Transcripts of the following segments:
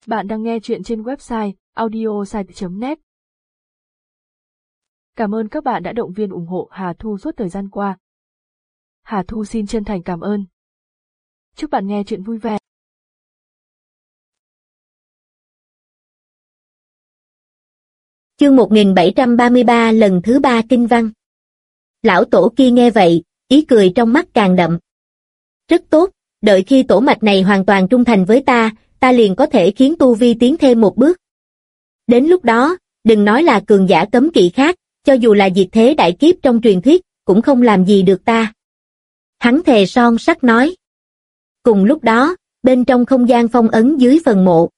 Bạn đang nghe chuyện trên website audiosite.net. Cảm ơn các bạn đã động viên ủng hộ Hà Thu suốt thời gian qua. Hà Thu xin chân thành cảm ơn. Chúc bạn nghe chuyện vui vẻ. Chương 1733 lần thứ 3 kinh văn. Lão tổ kia nghe vậy, ý cười trong mắt càng đậm. Rất tốt, đợi khi tổ mạch này hoàn toàn trung thành với ta liền có thể khiến tu vi tiến thêm một bước. Đến lúc đó, đừng nói là cường giả cấm kỵ khác, cho dù là diệt thế đại kiếp trong truyền thuyết, cũng không làm gì được ta. Hắn thề son sắt nói. Cùng lúc đó, bên trong không gian phong ấn dưới phần mộ.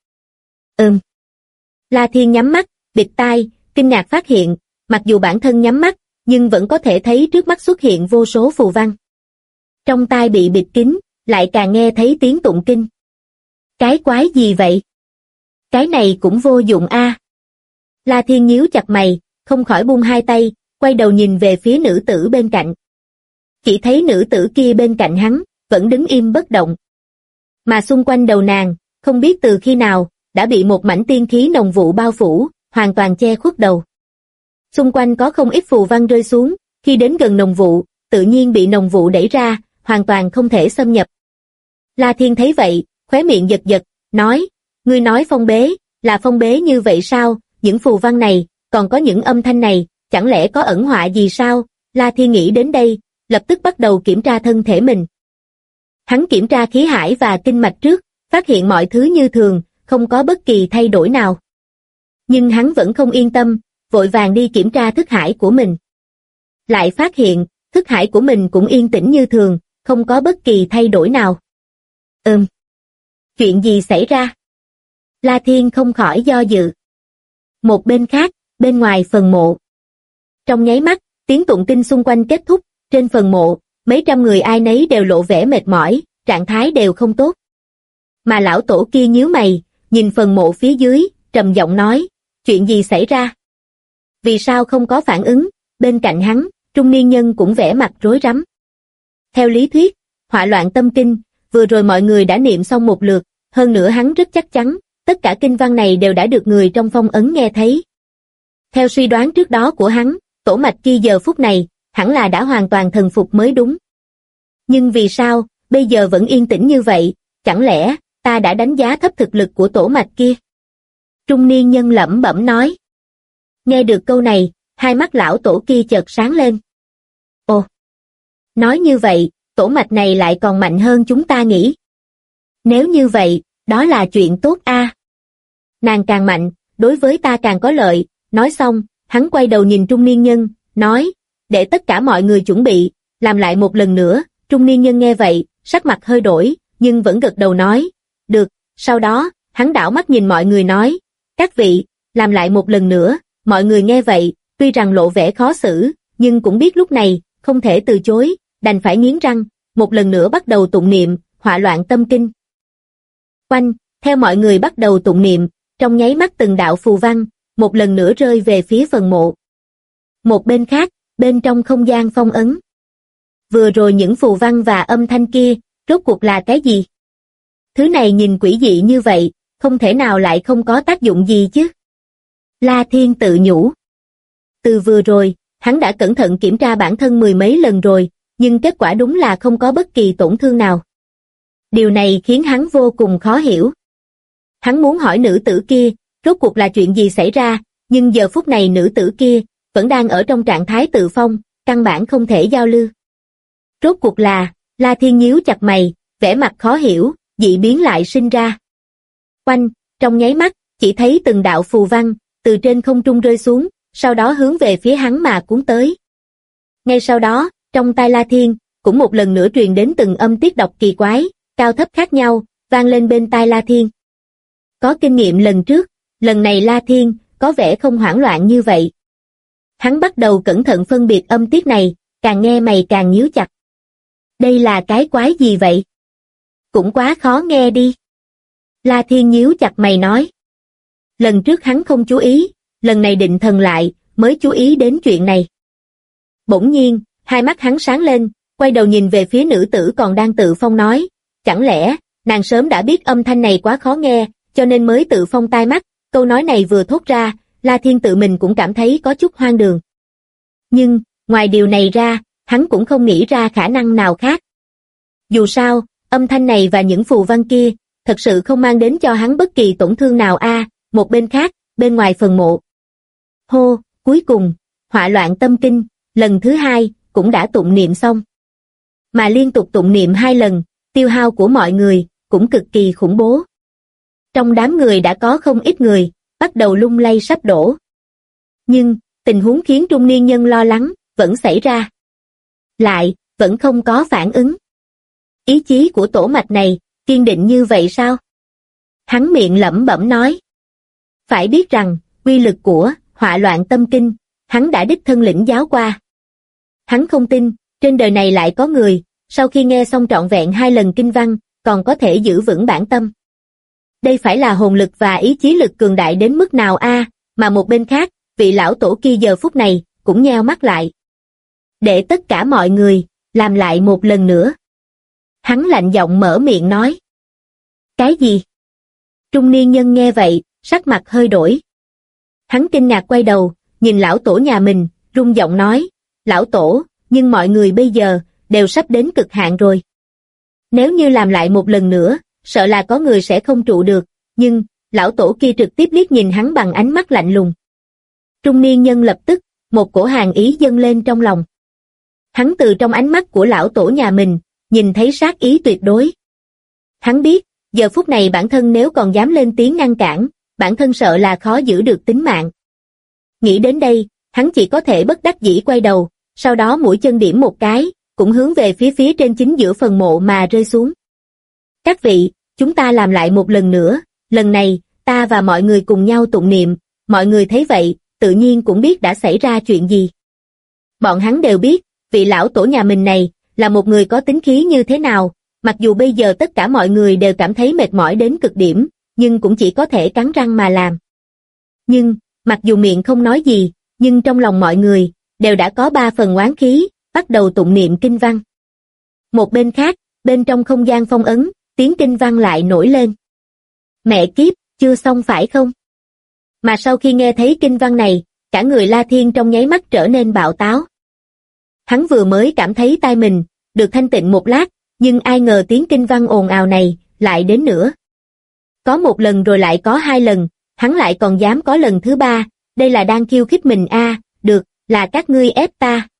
La Thiên nhắm mắt, bịt tai, kinh ngạc phát hiện, mặc dù bản thân nhắm mắt, nhưng vẫn có thể thấy trước mắt xuất hiện vô số phù văn. Trong tai bị bịt kín, lại càng nghe thấy tiếng tụng kinh. Cái quái gì vậy? Cái này cũng vô dụng a. La Thiên nhíu chặt mày, không khỏi buông hai tay, quay đầu nhìn về phía nữ tử bên cạnh. Chỉ thấy nữ tử kia bên cạnh hắn, vẫn đứng im bất động. Mà xung quanh đầu nàng, không biết từ khi nào, đã bị một mảnh tiên khí nồng vụ bao phủ, hoàn toàn che khuất đầu. Xung quanh có không ít phù văn rơi xuống, khi đến gần nồng vụ, tự nhiên bị nồng vụ đẩy ra, hoàn toàn không thể xâm nhập. La Thiên thấy vậy, khóe miệng giật giật, nói, ngươi nói phong bế, là phong bế như vậy sao, những phù văn này, còn có những âm thanh này, chẳng lẽ có ẩn họa gì sao? La Thiên nghĩ đến đây, lập tức bắt đầu kiểm tra thân thể mình. Hắn kiểm tra khí hải và kinh mạch trước, phát hiện mọi thứ như thường, không có bất kỳ thay đổi nào. Nhưng hắn vẫn không yên tâm, vội vàng đi kiểm tra thức hải của mình. Lại phát hiện, thức hải của mình cũng yên tĩnh như thường, không có bất kỳ thay đổi nào. Chuyện gì xảy ra? La Thiên không khỏi do dự. Một bên khác, bên ngoài phần mộ. Trong nháy mắt, tiếng tụng kinh xung quanh kết thúc, trên phần mộ, mấy trăm người ai nấy đều lộ vẻ mệt mỏi, trạng thái đều không tốt. Mà lão tổ kia nhíu mày, nhìn phần mộ phía dưới, trầm giọng nói, chuyện gì xảy ra? Vì sao không có phản ứng? Bên cạnh hắn, trung niên nhân cũng vẻ mặt rối rắm. Theo lý thuyết, họa loạn tâm kinh, vừa rồi mọi người đã niệm xong một lượt, hơn nữa hắn rất chắc chắn, tất cả kinh văn này đều đã được người trong phong ấn nghe thấy. Theo suy đoán trước đó của hắn, tổ mạch kia giờ phút này, hẳn là đã hoàn toàn thần phục mới đúng. Nhưng vì sao, bây giờ vẫn yên tĩnh như vậy, chẳng lẽ, ta đã đánh giá thấp thực lực của tổ mạch kia? Trung niên nhân lẩm bẩm nói. Nghe được câu này, hai mắt lão tổ kia chợt sáng lên. Ồ! Nói như vậy, tổ mạch này lại còn mạnh hơn chúng ta nghĩ. Nếu như vậy, đó là chuyện tốt a. Nàng càng mạnh, đối với ta càng có lợi. Nói xong, hắn quay đầu nhìn trung niên nhân, nói, để tất cả mọi người chuẩn bị, làm lại một lần nữa. Trung niên nhân nghe vậy, sắc mặt hơi đổi, nhưng vẫn gật đầu nói, được. Sau đó, hắn đảo mắt nhìn mọi người nói, các vị, làm lại một lần nữa. Mọi người nghe vậy, tuy rằng lộ vẻ khó xử, nhưng cũng biết lúc này, không thể từ chối, đành phải nghiến răng, một lần nữa bắt đầu tụng niệm, họa loạn tâm kinh. Oanh, theo mọi người bắt đầu tụng niệm, trong nháy mắt từng đạo phù văn, một lần nữa rơi về phía phần mộ. Một bên khác, bên trong không gian phong ấn. Vừa rồi những phù văn và âm thanh kia, rốt cuộc là cái gì? Thứ này nhìn quỷ dị như vậy, không thể nào lại không có tác dụng gì chứ? La Thiên tự nhủ. Từ vừa rồi, hắn đã cẩn thận kiểm tra bản thân mười mấy lần rồi, nhưng kết quả đúng là không có bất kỳ tổn thương nào. Điều này khiến hắn vô cùng khó hiểu. Hắn muốn hỏi nữ tử kia, rốt cuộc là chuyện gì xảy ra, nhưng giờ phút này nữ tử kia, vẫn đang ở trong trạng thái tự phong, căn bản không thể giao lưu. Rốt cuộc là, La Thiên nhíu chặt mày, vẻ mặt khó hiểu, dị biến lại sinh ra. Oanh, trong nháy mắt, chỉ thấy từng đạo phù văn, từ trên không trung rơi xuống, sau đó hướng về phía hắn mà cuốn tới. Ngay sau đó, trong tai La Thiên, cũng một lần nữa truyền đến từng âm tiết đọc kỳ quái, cao thấp khác nhau, vang lên bên tai La Thiên. Có kinh nghiệm lần trước, lần này La Thiên, có vẻ không hoảng loạn như vậy. Hắn bắt đầu cẩn thận phân biệt âm tiết này, càng nghe mày càng nhíu chặt. Đây là cái quái gì vậy? Cũng quá khó nghe đi. La Thiên nhíu chặt mày nói. Lần trước hắn không chú ý, lần này định thần lại, mới chú ý đến chuyện này. Bỗng nhiên, hai mắt hắn sáng lên, quay đầu nhìn về phía nữ tử còn đang tự phong nói, chẳng lẽ, nàng sớm đã biết âm thanh này quá khó nghe, cho nên mới tự phong tai mắt. Câu nói này vừa thốt ra, La Thiên tự mình cũng cảm thấy có chút hoang đường. Nhưng, ngoài điều này ra, hắn cũng không nghĩ ra khả năng nào khác. Dù sao, âm thanh này và những phù văn kia, thật sự không mang đến cho hắn bất kỳ tổn thương nào một bên khác, bên ngoài phần mộ. Hô, cuối cùng, họa loạn tâm kinh, lần thứ 2, cũng đã tụng niệm xong. Mà liên tục tụng niệm 2 lần, tiêu hao của mọi người, cũng cực kỳ khủng bố. Trong đám người đã có không ít người, bắt đầu lung lay sắp đổ. Nhưng, tình huống khiến trung niên nhân lo lắng, vẫn xảy ra. Lại, vẫn không có phản ứng. Ý chí của tổ mạch này, kiên định như vậy sao? Hắn miệng lẩm bẩm nói. Phải biết rằng, uy lực của họa loạn tâm kinh, hắn đã đích thân lĩnh giáo qua. Hắn không tin, trên đời này lại có người, sau khi nghe xong trọn vẹn 2 lần kinh văn, còn có thể giữ vững bản tâm. Đây phải là hồn lực và ý chí lực cường đại đến mức nào mà một bên khác, vị lão tổ kia giờ phút này, cũng nheo mắt lại. Để tất cả mọi người, làm lại một lần nữa. Hắn lạnh giọng mở miệng nói. Cái gì? Trung niên nhân nghe vậy, sắc mặt hơi đổi. Hắn kinh ngạc quay đầu, nhìn lão tổ nhà mình, rung giọng nói, lão tổ, nhưng mọi người bây giờ, đều sắp đến cực hạn rồi. Nếu như làm lại một lần nữa, sợ là có người sẽ không trụ được, nhưng, lão tổ kia trực tiếp liếc nhìn hắn bằng ánh mắt lạnh lùng. Trung niên nhân lập tức, một cổ hàn ý dâng lên trong lòng. Hắn từ trong ánh mắt của lão tổ nhà mình, nhìn thấy sát ý tuyệt đối. Hắn biết, giờ phút này bản thân nếu còn dám lên tiếng ngăn cản, bản thân sợ là khó giữ được tính mạng. Nghĩ đến đây, hắn chỉ có thể bất đắc dĩ quay đầu, sau đó mũi chân điểm một cái, cũng hướng về phía trên chính giữa phần mộ mà rơi xuống. Các vị, chúng ta làm lại một lần nữa, lần này, ta và mọi người cùng nhau tụng niệm, mọi người thấy vậy, tự nhiên cũng biết đã xảy ra chuyện gì. Bọn hắn đều biết, vị lão tổ nhà mình này, là một người có tính khí như thế nào, mặc dù bây giờ tất cả mọi người đều cảm thấy mệt mỏi đến cực điểm, nhưng cũng chỉ có thể cắn răng mà làm. Nhưng, mặc dù miệng không nói gì, nhưng trong lòng mọi người, đều đã có 3 phần oán khí, bắt đầu tụng niệm kinh văn. Một bên khác, bên trong không gian phong ấn, tiếng kinh văn lại nổi lên. Mẹ kiếp, chưa xong phải không? Mà sau khi nghe thấy kinh văn này, cả người La Thiên trong nháy mắt trở nên bạo táo. Hắn vừa mới cảm thấy tai mình, được thanh tịnh một lát, nhưng ai ngờ tiếng kinh văn ồn ào này, lại đến nữa. Có một lần rồi lại có 2 lần, hắn lại còn dám có lần thứ 3, đây là đang khiêu khích mình được, là các ngươi ép ta.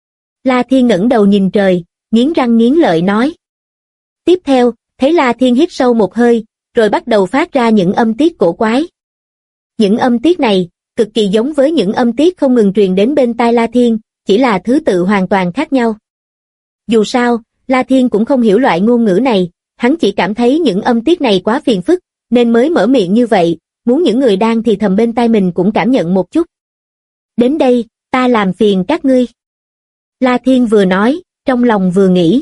La Thiên ngẩng đầu nhìn trời, nghiến răng nghiến lợi nói. Tiếp theo, thấy La Thiên hít sâu một hơi, rồi bắt đầu phát ra những âm tiết cổ quái. Những âm tiết này, cực kỳ giống với những âm tiết không ngừng truyền đến bên tai La Thiên, chỉ là thứ tự hoàn toàn khác nhau. Dù sao, La Thiên cũng không hiểu loại ngôn ngữ này, hắn chỉ cảm thấy những âm tiết này quá phiền phức, nên mới mở miệng như vậy, muốn những người đang thì thầm bên tai mình cũng cảm nhận một chút. Đến đây, ta làm phiền các ngươi. La Thiên vừa nói, trong lòng vừa nghĩ.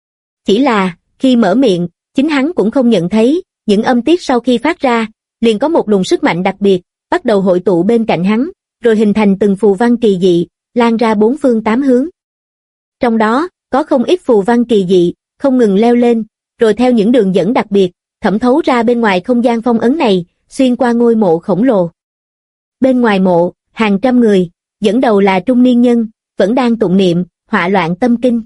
Chỉ là, khi mở miệng, chính hắn cũng không nhận thấy, những âm tiết sau khi phát ra, liền có một luồng sức mạnh đặc biệt, bắt đầu hội tụ bên cạnh hắn, rồi hình thành từng phù văn kỳ dị, lan ra 4 phương 8 hướng. Trong đó, có không ít phù văn kỳ dị, không ngừng leo lên, rồi theo những đường dẫn đặc biệt, thẩm thấu ra bên ngoài không gian phong ấn này, xuyên qua ngôi mộ khổng lồ. Bên ngoài mộ, hàng trăm người, dẫn đầu là trung niên nhân, vẫn đang tụng niệm, họa loạn tâm kinh.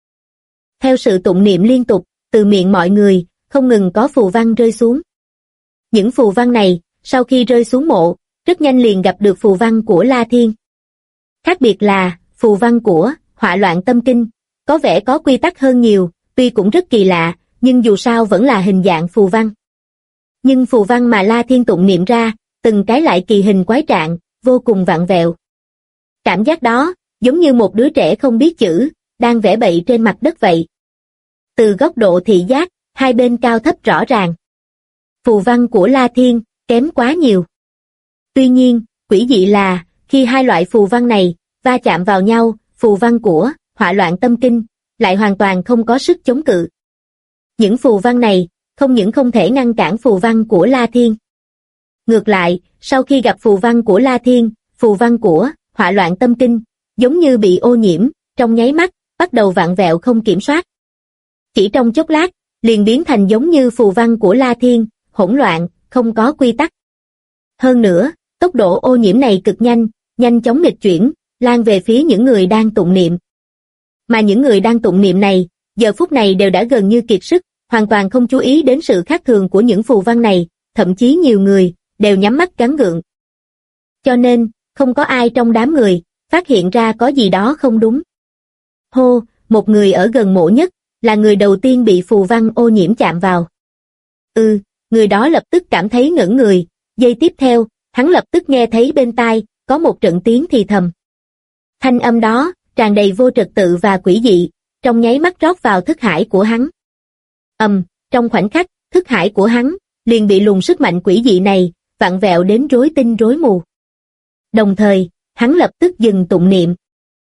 Theo sự tụng niệm liên tục, từ miệng mọi người, không ngừng có phù văn rơi xuống. Những phù văn này, sau khi rơi xuống mộ, rất nhanh liền gặp được phù văn của La Thiên. Khác biệt là, phù văn của họa loạn tâm kinh, có vẻ có quy tắc hơn nhiều, tuy cũng rất kỳ lạ, nhưng dù sao vẫn là hình dạng phù văn. Nhưng phù văn mà La Thiên tụng niệm ra, từng cái lại kỳ hình quái trạng, vô cùng vặn vẹo. Cảm giác đó, giống như một đứa trẻ không biết chữ, đang vẽ bậy trên mặt đất vậy. Từ góc độ thị giác, hai bên cao thấp rõ ràng. Phù văn của La Thiên, kém quá nhiều. Tuy nhiên, quỷ dị là, khi hai loại phù văn này, va chạm vào nhau, phù văn của họa loạn tâm kinh, lại hoàn toàn không có sức chống cự. Những phù văn này, không những không thể ngăn cản phù văn của La Thiên. Ngược lại, sau khi gặp phù văn của La Thiên, phù văn của họa loạn tâm kinh, giống như bị ô nhiễm, trong nháy mắt, bắt đầu vặn vẹo không kiểm soát. Chỉ trong chốc lát, liền biến thành giống như phù văn của La Thiên, hỗn loạn, không có quy tắc. Hơn nữa, tốc độ ô nhiễm này cực nhanh, nhanh chóng nghịch chuyển, lan về phía những người đang tụng niệm. Mà những người đang tụng niệm này, giờ phút này đều đã gần như kiệt sức, hoàn toàn không chú ý đến sự khác thường của những phù văn này, thậm chí nhiều người đều nhắm mắt gắng gượng. Cho nên, không có ai trong đám người phát hiện ra có gì đó không đúng. Hô, một người ở gần mộ nhất, là người đầu tiên bị phù văn ô nhiễm chạm vào. Người đó lập tức cảm thấy ngẩn người, giây tiếp theo, hắn lập tức nghe thấy bên tai, có một trận tiếng thì thầm. Thanh âm đó, tràn đầy vô trật tự và quỷ dị, trong nháy mắt rót vào thức hải của hắn. Trong khoảnh khắc, thức hải của hắn, liền bị luồng sức mạnh quỷ dị này, vặn vẹo đến rối tinh rối mù. Đồng thời, hắn lập tức dừng tụng niệm.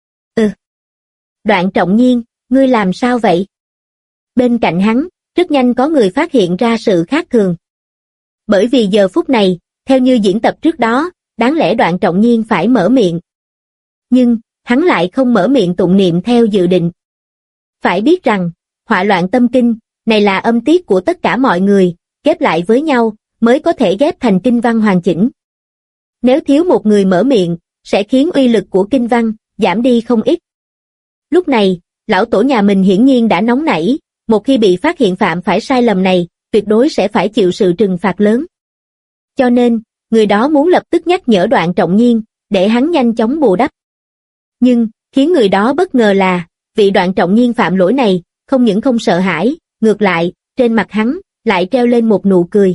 Đoạn Trọng Nhiên, ngươi làm sao vậy? Bên cạnh hắn, rất nhanh có người phát hiện ra sự khác thường. Bởi vì giờ phút này, theo như diễn tập trước đó, đáng lẽ Đoạn Trọng Nhiên phải mở miệng. Nhưng, hắn lại không mở miệng tụng niệm theo dự định. Phải biết rằng, họa loạn tâm kinh, này là âm tiết của tất cả mọi người, ghép lại với nhau, mới có thể ghép thành kinh văn hoàn chỉnh. Nếu thiếu một người mở miệng, sẽ khiến uy lực của kinh văn giảm đi không ít. Lúc này, lão tổ nhà mình hiển nhiên đã nóng nảy, một khi bị phát hiện phạm phải sai lầm này, tuyệt đối sẽ phải chịu sự trừng phạt lớn. Cho nên, người đó muốn lập tức nhắc nhở Đoạn Trọng Nhiên, để hắn nhanh chóng bù đắp. Nhưng, khiến người đó bất ngờ là, vị Đoạn Trọng Nhiên phạm lỗi này, không những không sợ hãi, ngược lại, trên mặt hắn, lại treo lên một nụ cười.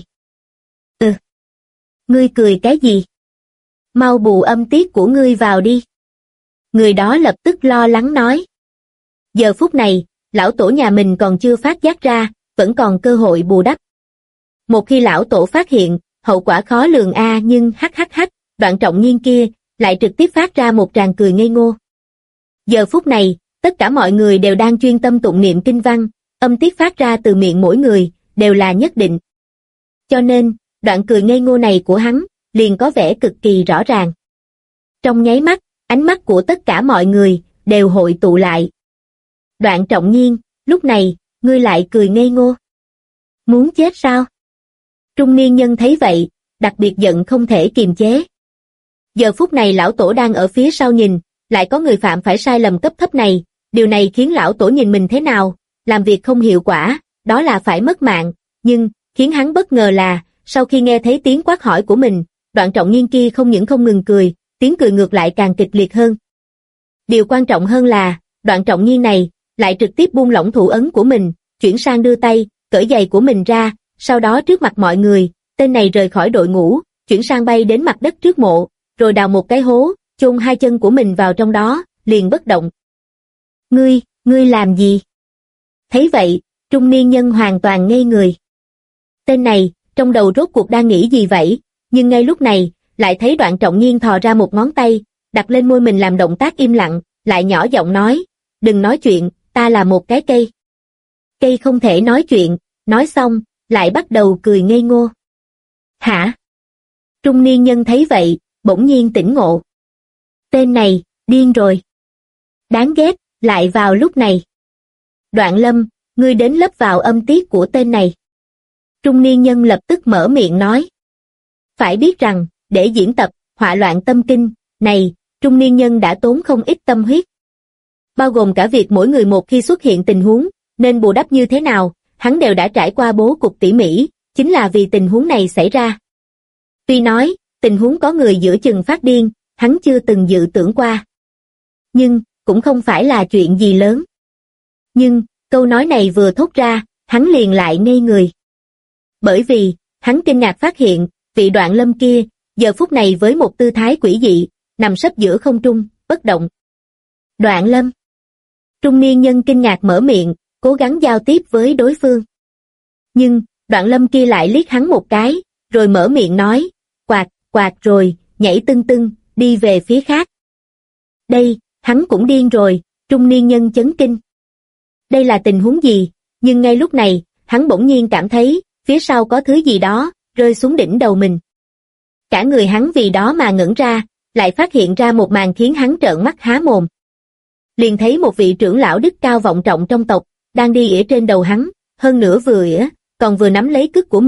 Ngươi cười cái gì? Mau bù âm tiết của ngươi vào đi. Người đó lập tức lo lắng nói. Giờ phút này, lão tổ nhà mình còn chưa phát giác ra, vẫn còn cơ hội bù đắp. Một khi lão tổ phát hiện, hậu quả khó lường nhưng Đoạn Trọng Nhiên kia, lại trực tiếp phát ra một tràng cười ngây ngô. Giờ phút này, tất cả mọi người đều đang chuyên tâm tụng niệm kinh văn, âm tiết phát ra từ miệng mỗi người, đều là nhất định. Cho nên, đoạn cười ngây ngô này của hắn, liền có vẻ cực kỳ rõ ràng. Trong nháy mắt, ánh mắt của tất cả mọi người, đều hội tụ lại. Đoạn Trọng Nhiên, lúc này, ngươi lại cười ngây ngô. Muốn chết sao? Trung niên nhân thấy vậy, đặc biệt giận không thể kiềm chế. Giờ phút này lão tổ đang ở phía sau nhìn, lại có người phạm phải sai lầm cấp thấp này, điều này khiến lão tổ nhìn mình thế nào, làm việc không hiệu quả, đó là phải mất mạng, nhưng, khiến hắn bất ngờ là, sau khi nghe thấy tiếng quát hỏi của mình, Đoạn Trọng Nhiên kia không những không ngừng cười, tiếng cười ngược lại càng kịch liệt hơn. Điều quan trọng hơn là, Đoạn Trọng Nhiên này, lại trực tiếp buông lỏng thủ ấn của mình, chuyển sang đưa tay, cởi giày của mình ra, sau đó trước mặt mọi người, tên này rời khỏi đội ngũ, chuyển sang bay đến mặt đất trước mộ, rồi đào một cái hố, chôn hai chân của mình vào trong đó, liền bất động. Ngươi làm gì? Thấy vậy, trung niên nhân hoàn toàn ngây người. Tên này, trong đầu rốt cuộc đang nghĩ gì vậy, nhưng ngay lúc này, lại thấy Đoạn Trọng Nhiên thò ra một ngón tay, đặt lên môi mình làm động tác im lặng, lại nhỏ giọng nói, đừng nói chuyện, ta là một cái cây. Cây không thể nói chuyện, nói xong, lại bắt đầu cười ngây ngô. Hả? Trung niên nhân thấy vậy, bỗng nhiên tỉnh ngộ. Tên này, điên rồi. Đáng ghét, lại vào lúc này. Đoạn Lâm, ngươi đến lấp vào âm tiết của tên này. Trung niên nhân lập tức mở miệng nói. Phải biết rằng, để diễn tập, họa loạn tâm kinh, này, trung niên nhân đã tốn không ít tâm huyết. Bao gồm cả việc mỗi người một khi xuất hiện tình huống, nên bù đắp như thế nào, hắn đều đã trải qua bố cục tỉ mỉ, chính là vì tình huống này xảy ra. Tuy nói, tình huống có người giữa chừng phát điên, hắn chưa từng dự tưởng qua. Nhưng, cũng không phải là chuyện gì lớn. Nhưng, câu nói này vừa thốt ra, hắn liền lại ngây người. Bởi vì, hắn kinh ngạc phát hiện, vị Đoạn Lâm kia, giờ phút này với một tư thái quỷ dị, nằm sấp giữa không trung, bất động. Đoạn Lâm. Trung niên nhân kinh ngạc mở miệng, cố gắng giao tiếp với đối phương. Nhưng, Đoạn Lâm kia lại liếc hắn một cái, rồi mở miệng nói, quạt rồi, nhảy tưng tưng, đi về phía khác. Đây, hắn cũng điên rồi, trung niên nhân chấn kinh. Đây là tình huống gì? Nhưng ngay lúc này, hắn bỗng nhiên cảm thấy, phía sau có thứ gì đó, rơi xuống đỉnh đầu mình. Cả người hắn vì đó mà ngẩn ra, lại phát hiện ra một màn khiến hắn trợn mắt há mồm. Liền thấy một vị trưởng lão đức cao vọng trọng trong tộc, đang đi ỉa trên đầu hắn, hơn nữa vừa ỉa, còn vừa nắm lấy cứt của mình,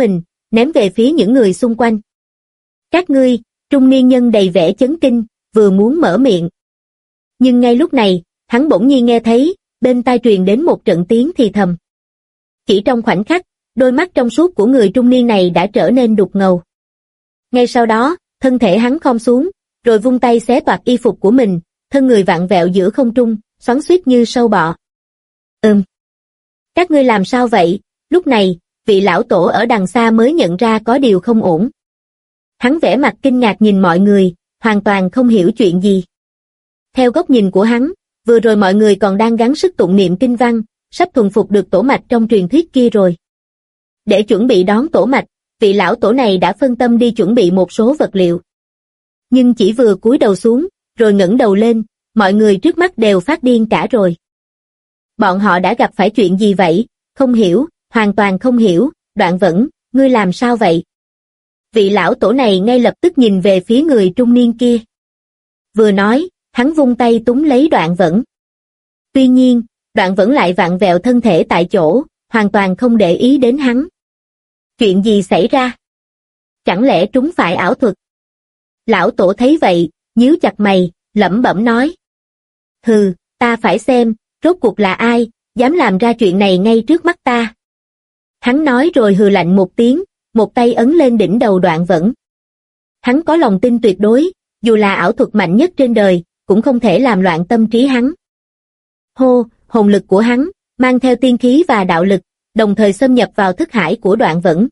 ném về phía những người xung quanh. Các ngươi, trung niên nhân đầy vẻ chấn kinh, vừa muốn mở miệng. Nhưng ngay lúc này, hắn bỗng nhiên nghe thấy, bên tai truyền đến một trận tiếng thì thầm. Chỉ trong khoảnh khắc, đôi mắt trong suốt của người trung niên này đã trở nên đục ngầu. Ngay sau đó, thân thể hắn khom xuống, rồi vung tay xé toạc y phục của mình, thân người vặn vẹo giữa không trung, xoắn xuýt như sâu bọ. Các ngươi làm sao vậy? Lúc này, vị lão tổ ở đằng xa mới nhận ra có điều không ổn. Hắn vẻ mặt kinh ngạc nhìn mọi người, hoàn toàn không hiểu chuyện gì. Theo góc nhìn của hắn, vừa rồi mọi người còn đang gắng sức tụng niệm kinh văn, sắp thuần phục được tổ mạch trong truyền thuyết kia rồi. Để chuẩn bị đón tổ mạch, vị lão tổ này đã phân tâm đi chuẩn bị một số vật liệu. Nhưng chỉ vừa cúi đầu xuống, rồi ngẩng đầu lên, mọi người trước mắt đều phát điên cả rồi. Bọn họ đã gặp phải chuyện gì vậy? Không hiểu, hoàn toàn không hiểu. Đoạn Vẫn, ngươi làm sao vậy? Vị lão tổ này ngay lập tức nhìn về phía người trung niên kia. Vừa nói, hắn vung tay túm lấy Đoạn Vẫn. Tuy nhiên, Đoạn Vẫn lại vặn vẹo thân thể tại chỗ, hoàn toàn không để ý đến hắn. Chuyện gì xảy ra? Chẳng lẽ trúng phải ảo thuật? Lão tổ thấy vậy, nhíu chặt mày, lẩm bẩm nói. Hừ, ta phải xem, rốt cuộc là ai, dám làm ra chuyện này ngay trước mắt ta. Hắn nói rồi hừ lạnh một tiếng, một tay ấn lên đỉnh đầu Đoạn Vẫn. Hắn có lòng tin tuyệt đối, dù là ảo thuật mạnh nhất trên đời, cũng không thể làm loạn tâm trí hắn. Hô, hồn lực của hắn, mang theo tiên khí và đạo lực, đồng thời xâm nhập vào thức hải của Đoạn Vẫn.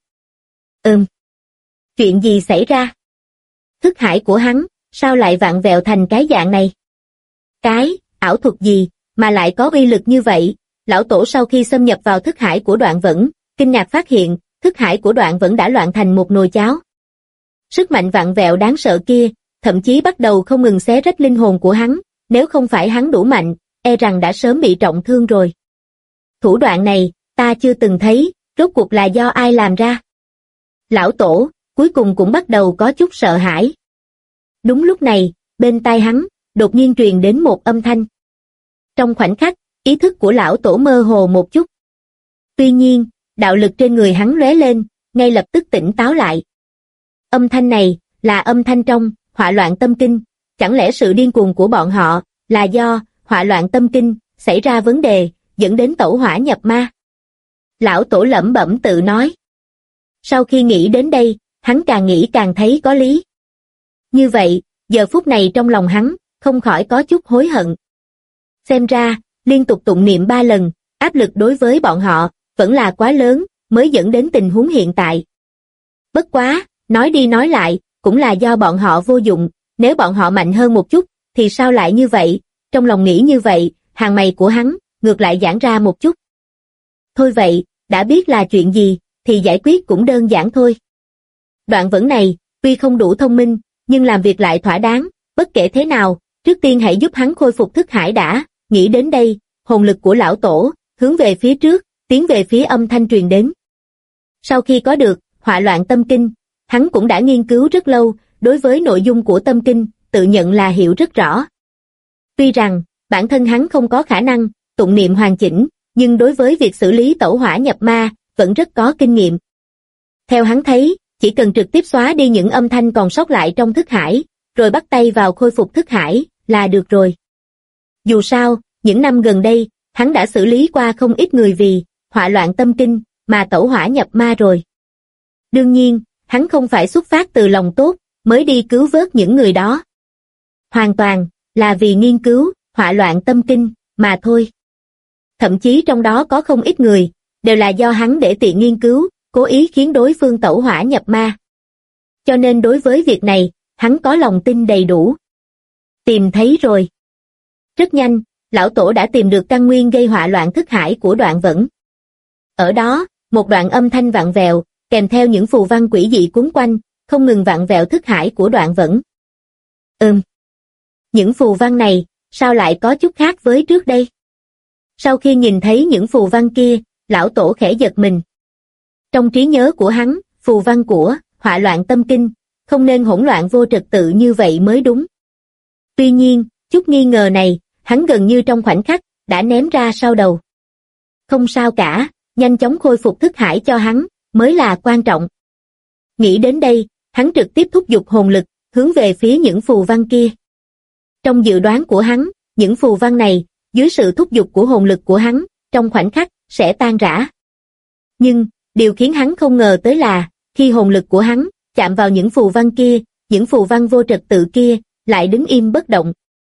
Chuyện gì xảy ra? Thức hải của hắn, sao lại vặn vẹo thành cái dạng này? Cái, ảo thuật gì, mà lại có uy lực như vậy? Lão tổ sau khi xâm nhập vào thức hải của Đoạn Vẫn, kinh ngạc phát hiện, thức hải của Đoạn Vẫn đã loạn thành một nồi cháo. Sức mạnh vặn vẹo đáng sợ kia, thậm chí bắt đầu không ngừng xé rách linh hồn của hắn, nếu không phải hắn đủ mạnh, e rằng đã sớm bị trọng thương rồi. Thủ đoạn này, ta chưa từng thấy, rốt cuộc là do ai làm ra? Lão tổ, cuối cùng cũng bắt đầu có chút sợ hãi. Đúng lúc này, bên tai hắn, đột nhiên truyền đến một âm thanh. Trong khoảnh khắc, ý thức của lão tổ mơ hồ một chút. Tuy nhiên, đạo lực trên người hắn lóe lên, ngay lập tức tỉnh táo lại. Âm thanh này, là âm thanh trong Họa Loạn Tâm Kinh, chẳng lẽ sự điên cuồng của bọn họ, là do Họa Loạn Tâm Kinh, xảy ra vấn đề, dẫn đến tẩu hỏa nhập ma? Lão tổ lẩm bẩm tự nói. Sau khi nghĩ đến đây, hắn càng nghĩ càng thấy có lý. Như vậy, giờ phút này trong lòng hắn, không khỏi có chút hối hận. Xem ra, liên tục tụng niệm 3 lần, áp lực đối với bọn họ, vẫn là quá lớn, mới dẫn đến tình huống hiện tại. Bất quá, nói đi nói lại, cũng là do bọn họ vô dụng, nếu bọn họ mạnh hơn một chút, thì sao lại như vậy? Trong lòng nghĩ như vậy, hàng mày của hắn, ngược lại giãn ra một chút. Thôi vậy, đã biết là chuyện gì, thì giải quyết cũng đơn giản thôi. Đoạn Vẫn này, tuy không đủ thông minh, nhưng làm việc lại thỏa đáng, bất kể thế nào, trước tiên hãy giúp hắn khôi phục thức hải đã. Nghĩ đến đây, hồn lực của lão tổ, hướng về phía trước, tiến về phía âm thanh truyền đến. Sau khi có được Họa Loạn Tâm Kinh, hắn cũng đã nghiên cứu rất lâu, đối với nội dung của tâm kinh, tự nhận là hiểu rất rõ. Tuy rằng, bản thân hắn không có khả năng tụng niệm hoàn chỉnh, nhưng đối với việc xử lý tẩu hỏa nhập ma, vẫn rất có kinh nghiệm. Theo hắn thấy, chỉ cần trực tiếp xóa đi những âm thanh còn sót lại trong thức hải, rồi bắt tay vào khôi phục thức hải, là được rồi. Dù sao, những năm gần đây, hắn đã xử lý qua không ít người vì Họa Loạn Tâm Kinh, mà tẩu hỏa nhập ma rồi. Đương nhiên, hắn không phải xuất phát từ lòng tốt, mới đi cứu vớt những người đó. Hoàn toàn, là vì nghiên cứu Họa Loạn Tâm Kinh, mà thôi. Thậm chí trong đó có không ít người, đều là do hắn để tiện nghiên cứu, cố ý khiến đối phương tẩu hỏa nhập ma. Cho nên đối với việc này, hắn có lòng tin đầy đủ. Tìm thấy rồi. Rất nhanh, lão tổ đã tìm được căn nguyên gây họa loạn thức hải của Đoạn Vẫn. Ở đó, một đoạn âm thanh vặn vẹo, kèm theo những phù văn quỷ dị cuốn quanh, không ngừng vặn vẹo thức hải của Đoạn Vẫn. Những phù văn này, sao lại có chút khác với trước đây? Sau khi nhìn thấy những phù văn kia, lão tổ khẽ giật mình. Trong trí nhớ của hắn, phù văn của Họa Loạn Tâm Kinh, không nên hỗn loạn vô trật tự như vậy mới đúng. Tuy nhiên, chút nghi ngờ này, hắn gần như trong khoảnh khắc, đã ném ra sau đầu. Không sao cả, nhanh chóng khôi phục thức hải cho hắn, mới là quan trọng. Nghĩ đến đây, hắn trực tiếp thúc giục hồn lực, hướng về phía những phù văn kia. Trong dự đoán của hắn, những phù văn này, dưới sự thúc giục của hồn lực của hắn, trong khoảnh khắc, sẽ tan rã. Nhưng, điều khiến hắn không ngờ tới là, khi hồn lực của hắn chạm vào những phù văn kia, những phù văn vô trật tự kia, lại đứng im bất động.